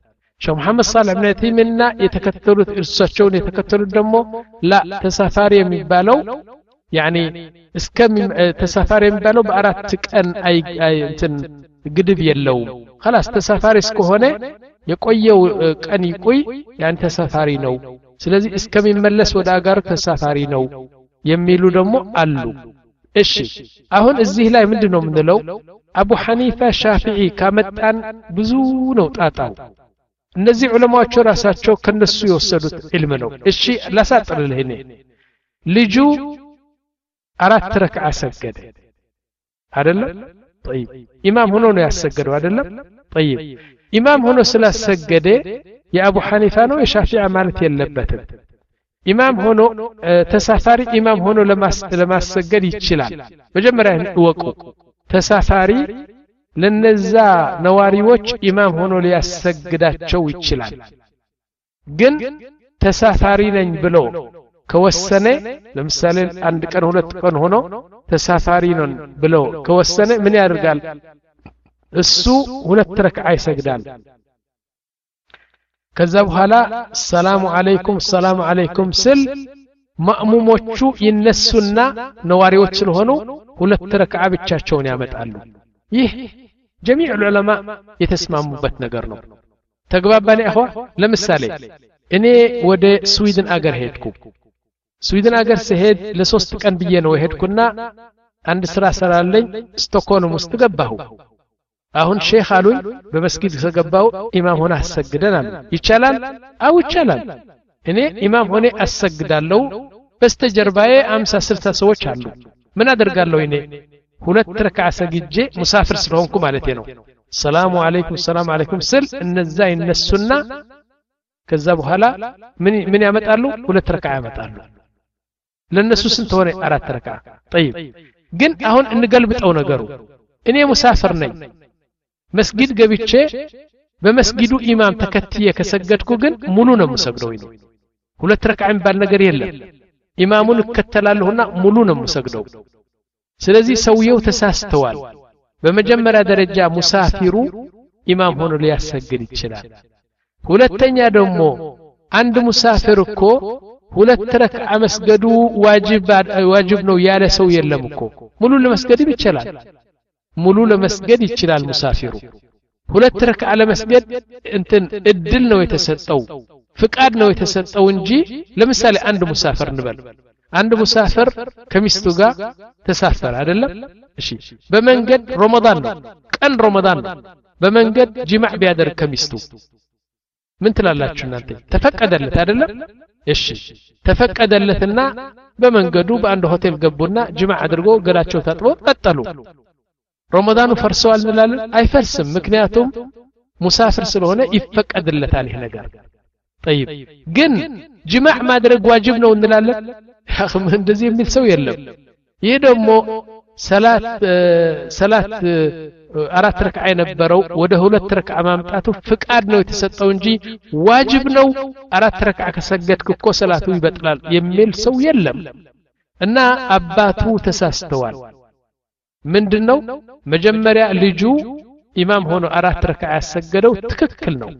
ሼህ መሐመድ ሳልህ ኢብኑ ተይሚያና የተከተሉት እርሳቸውን የተከተሉት ደግሞ ላ ተሳፋሪ የሚባለው ያኒ እስከ ተሳፋሪ የሚባለው በአራት ቀን አይ እንትን ግድብ የለውም خلاص ተሳፋሪ እስከሆነ የቆየው ቀን ይቆይ ያን ተሳፋሪ ነው ስለዚህ እስከሚመለስ ወደ አገር ተሳፋሪ ነው የሚሉ ደግሞ አሉ እሺ አሁን እዚህ ላይ ምንድነው የምንለው አቡ ሐኒፋ ሻፊዒ ካመጣን ብዙ ነው ጣጣው እነዚህ ዑለማዎች ራሳቸው ከነሱ የወሰዱት ዒልም ነው እሺ ላሳጥርልህ እኔ ልጁ አራት ረክዓ ሰገደ አይደለም طيب ኢማም ሆኖ ነው ያሰገደው አይደለም طيب ኢማም ሆኖ ስላሰገደ የአቡ ሐኒፋ ነው የሻፊዒ ማለት የለበትም ኢማም ሆኖ ተሳፋሪ ኢማም ሆኖ ለማሰገድ ይችላል መጀመሪያ ወቁ ተሳፋሪ ለነዛ ነዋሪዎች ኢማም ሆኖ ሊያሰግዳቸው ይችላል ግን ተሳፋሪ ነኝ ብሎ ከወሰነ ለምሳሌ አንድ ቀን ሁለት ቀን ሆኖ ተሳፋሪ ነን ብሎ ከወሰነ ምን ያደርጋል እሱ ሁለት ረክዓ ይሰግዳል ከዛ በኋላ ሰላሙ አለይኩም ሰላሙ አለይኩም ስል ማእሙሞቹ ይነሱና ነዋሪዎች ስለሆኑ ሁለት ረክዓ ብቻቸውን ያመጣሉ ይህ ጀሚዕ ዑለማ የተስማሙበት ነገር ነው ተግባባን አሁን ለምሳሌ እኔ ወደ ስዊድን አገር ሄድኩ ስዊድን አገር ሲሄድ ለሶስት ቀን ብዬ ነው ሄድኩና አንድ ስራ ሰራለኝ ስቶክሆልም ውስጥ ገባሁ አሁን ሼክ አሉኝ በመስጊድ ተገባው ኢማም ሆነ አሰግደናል ይቻላል አው ይቻላል እኔ ኢማም ሆነ አሰግዳለሁ በስተጀርባዬ አምሳ ስልሳ ሰዎች አሉ ምን አደርጋለሁ እኔ ሁለት ረክዓ ሰግጄ ሙሳፊር ስለሆንኩ ማለት ነው ሰላሙ አለይኩም ሰላም አለይኩም ስል እነዛ ይነሱና ከዛ በኋላ ምን ምን ያመጣሉ ሁለት ረክዓ ያመጣሉ ለነሱ ስንት ሆነ አራት ረክዓ طيب ግን አሁን እንገልብጠው ነገሩ እኔ ሙሳፊር ነኝ መስጊድ ገብቼ በመስጊዱ ኢማም ተከትዬ ከሰገድኩ ግን ሙሉ ነው የምሰግደው ነው ሁለት ረክዓ የሚባል ነገር የለም ኢማሙን እከተላለሁና ሙሉ ነው የምሰግደው ስለዚህ ሰውየው ተሳስተዋል በመጀመሪያ ደረጃ ሙሳፊሩ ኢማም ሆኖ ሊያሰግድ ይችላል ሁለተኛ ደግሞ አንድ ሙሳፊር እኮ ሁለት ረክዓ መስገዱ ዋጅብ ዋጅብ ነው ያለ ሰው የለም እኮ ሙሉ ለመስገድ ይችላል ሙሉ ለመስገድ ይችላል ሙሳፊሩ ሁለት ረክዓ ለመስገድ እንትን እድል ነው የተሰጠው ፍቃድ ነው የተሰጠው እንጂ ለምሳሌ አንድ ሙሳፊር እንበል አንድ ሙሳፊር ከሚስቱ ጋር ተሳፈረ አይደለም እሺ በመንገድ ረመዳን ነው ቀን ረመዳን ነው በመንገድ ጂማዕ ቢያደርግ ከሚስቱ ምን ትላላችሁ እናንተ ተፈቀደለት አይደለም እሺ ተፈቀደለትና በመንገዱ በአንድ ሆቴል ገቡና ጂማዕ አድርጎ ገላቸው ታጥቦ ቀጠሉ ረመዳኑ ፈርሰዋል እንላለን አይፈርስም ምክንያቱም ሙሳፊር ስለሆነ ይፈቀድለታል ይሄ ነገር طيب ግን ጂማዕ ማድረግ ዋጅብ ነው እንላለን ያخم እንደዚህ የሚል ሰው የለም ይሄ ደግሞ ሰላት ሰላት አራት ረክዓ የነበረው ወደ ሁለት ረክዓ ማምጣቱ ፍቃድ ነው የተሰጠው እንጂ ዋጅብ ነው አራት ረክዓ ከሰገድክ እኮ ሰላቱ ይበጥላል የሚል ሰው የለም እና አባቱ ተሳስተዋል ምንድነው መጀመሪያ ልጁ ኢማም ሆኖ አራት ረክዓ ያሰገደው ትክክል ነው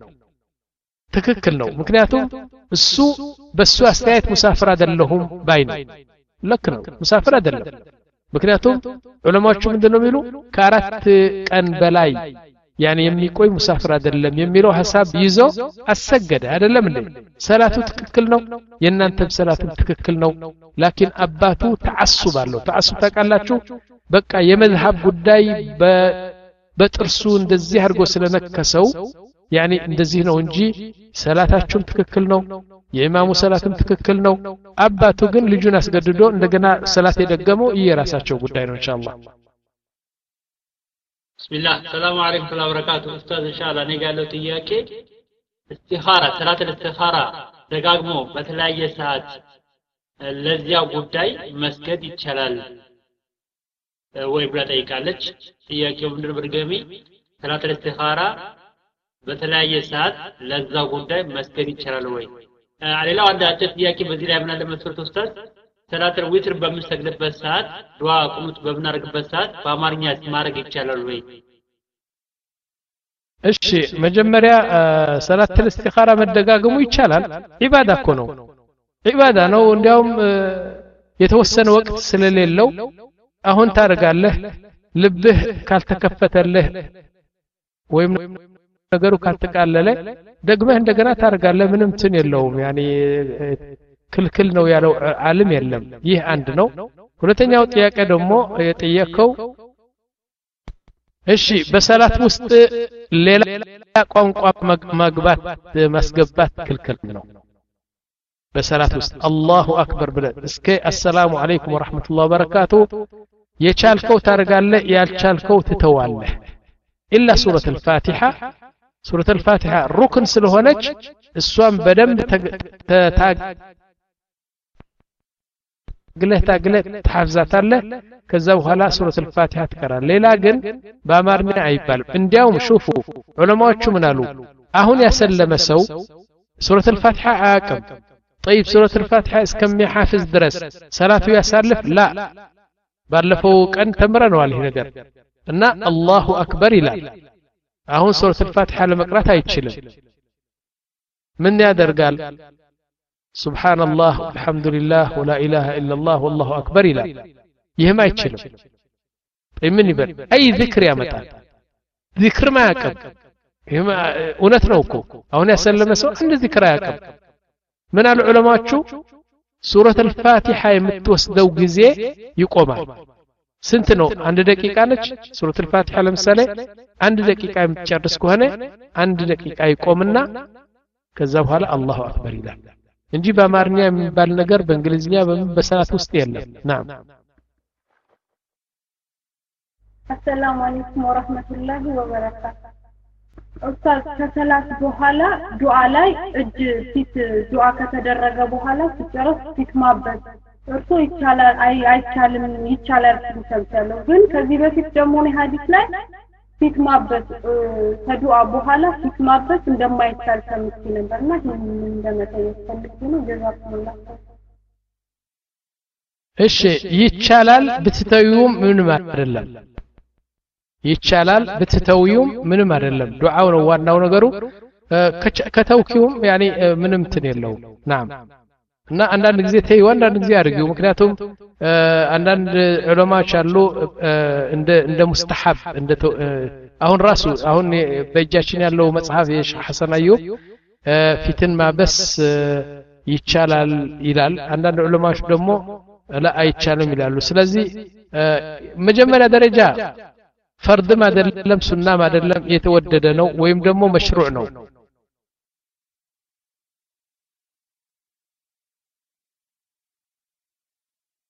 ትክክል ነው ምክንያቱም እሱ በሱ አስተያየት ሙሳፊር አይደለሁም ባይ ነው ለክ ነው ሙሳፊር አይደለም ምክንያቱም ዑለማዎቹ ምንድነው የሚሉ ከአራት ቀን በላይ ያኔ የሚቆይ ሙሳፊር አይደለም የሚለው ሐሳብ ይዞ አሰገደ አይደለም እንዴ ሰላቱ ትክክል ነው የናንተም ሰላቱ ትክክል ነው ላኪን አባቱ ተዓሱብ አለው ተዓሱብ ታውቃላችሁ በቃ የመዝሐብ ጉዳይ በጥርሱ እንደዚህ አድርጎ ስለነከሰው ያኔ እንደዚህ ነው እንጂ ሰላታችሁም ትክክል ነው የኢማሙ ሰላትም ትክክል ነው አባቱ ግን ልጁን አስገድዶ እንደገና ሰላት የደገመው የራሳቸው ጉዳይ ነው ኢንሻአላህ ቢስሚላህ ሰላም አለይኩም ወራህመቱላሂ ወበረካቱ ኡስታዝ ኢንሻአላህ እኔ ጋር ያለው ጥያቄ እስቲኻራ ሰላት እስቲኻራ ደጋግሞ በተለያየ ሰዓት ለዚያ ጉዳይ መስገድ ይቻላል ወይ ብላ ጠይቃለች ጥያቄው ምንድነው በድጋሚ ሰላት እስቲኻራ በተለያየ ሰዓት ለዛ ጉዳይ መስገድ ይቻላል ወይ ሌላው አንድ አጭር ጥያቄ በዚህ ላይ ምን አለ መስፈርት ኡስታዝ ሰላት ዊትር በምንሰግድበት ሰዓት ዱዓ ቁኑት በምናደርግበት ሰዓት በአማርኛ ማድረግ ይቻላል ወይ እሺ መጀመሪያ ሰላት እስትኻራ መደጋገሙ ይቻላል ዒባዳ እኮ ነው ዒባዳ ነው እንዲያውም የተወሰነ ወቅት ስለሌለው አሁን ታረጋለህ ልብህ ካልተከፈተልህ ወይም ነገሩ ካልተቃለለ ደግመህ እንደገና ታረጋለህ ምንም ትን የለውም ያኒ ክልክል ነው ያለው ዓለም የለም ይህ አንድ ነው ሁለተኛው ጥያቄ ደግሞ የጠየቀው እሺ በሰላት ውስጥ ሌላ ቋንቋ ማግባት ማስገባት ክልክል ነው በሰላት ውስጥ አላሁ አክበር ብለህ እስከ አሰላሙ አለይኩም ወራህመቱላሂ ወበረካቱ የቻልከው ታረጋለህ ያልቻልከው ትተዋለህ ኢላ ሱረት አልፋቲሃ ሱረት አልፋቲሃ ሩክን ስለሆነች እሷን በደንብ ግለህ ታግለህ ተሐፍዛታለህ ከዛ በኋላ ሱረት አልፋቲሃ ትቀራለህ ሌላ ግን በአማርኛ አይባልም እንዲያውም ሹፉ ዑለማዎቹ ምን አሉ አሁን ያሰለመ ሰው ሱረት አልፋቲሃ አያውቅም طيب ሱረት አልፋቲሃ እስከሚሐፍዝ ድረስ ሰላቱ ያሳልፍ ላ ባለፈው ቀን ተምረናል ይሄ ነገር እና አላሁ አክበር ይላል አሁን ሱረት አልፋቲሃ ለመቅራት አይችልም ምን ያደርጋል ሱብሃንአላህ ወልሐምዱሊላህ ወላ ኢላሃ ኢላላህ ወላሁ አክበር ይላል ይህም አይችልም ምን ይበል አይ ዚክር ያመጣል ዚክር ማያቀም ይህም እውነት ነው እኮ አሁን ያሰለመ ሰው እንደ ዚክር አያቀም ምን አሉ ዑለማዎቹ ሱረት አልፋቲሃ የምትወስደው ጊዜ ይቆማል ስንት ነው አንድ ደቂቃ ነች ሱረት አልፋቲሃ ለምሳሌ አንድ ደቂቃ የምትጨርስ ከሆነ አንድ ደቂቃ ይቆምና ከዛ በኋላ አላሁ አክበር ይላል እንጂ በአማርኛ የሚባል ነገር በእንግሊዝኛ በሰላት ውስጥ የለም ናም السلام عليكم ورحمة الله وبركاته ኡስታዝ ከሰላት በኋላ ዱዓ ላይ እጅ ፊት ዱዓ ከተደረገ በኋላ ሲጨርስ ፊት ማበስ እርሱ ይቻላል አይ አይቻልም ይቻላል ተብሏል ግን ከዚህ በፊት ደግሞ ነው ሐዲስ ላይ ፊት ማበስ ከዱዓ በኋላ ፊት ማበስ እንደማይቻል ሰምቼ ነበርና ይሄን እንደመጠየቅ ፈልጌ ነው ጀዛኩሙላህ እሺ ይቻላል ብትተዩም ምንም አይደለም ይቻላል ብትተውዩም ምንም አይደለም ዱዓው ነው ዋናው ነገሩ ከተውኪውም ያኒ ምንም እንትን የለው ናም እና አንዳንድ ጊዜ ተይው አንዳንድ ጊዜ አድርጊው ምክንያቱም አንዳንድ ዑለማዎች አሉ እንደ እንደ ሙስተሐብ እንደ አሁን ራሱ አሁን በእጃችን ያለው መጽሐፍ የሼህ ሐሰን አዩብ ፊትን ማበስ ይቻላል ይላል አንዳንድ ዑለማዎች ደግሞ لا አይቻልም ይላሉ ስለዚህ መጀመሪያ ደረጃ فرض ما دلم سنة ما دلم يتودد نو ويم دمو مشروع نو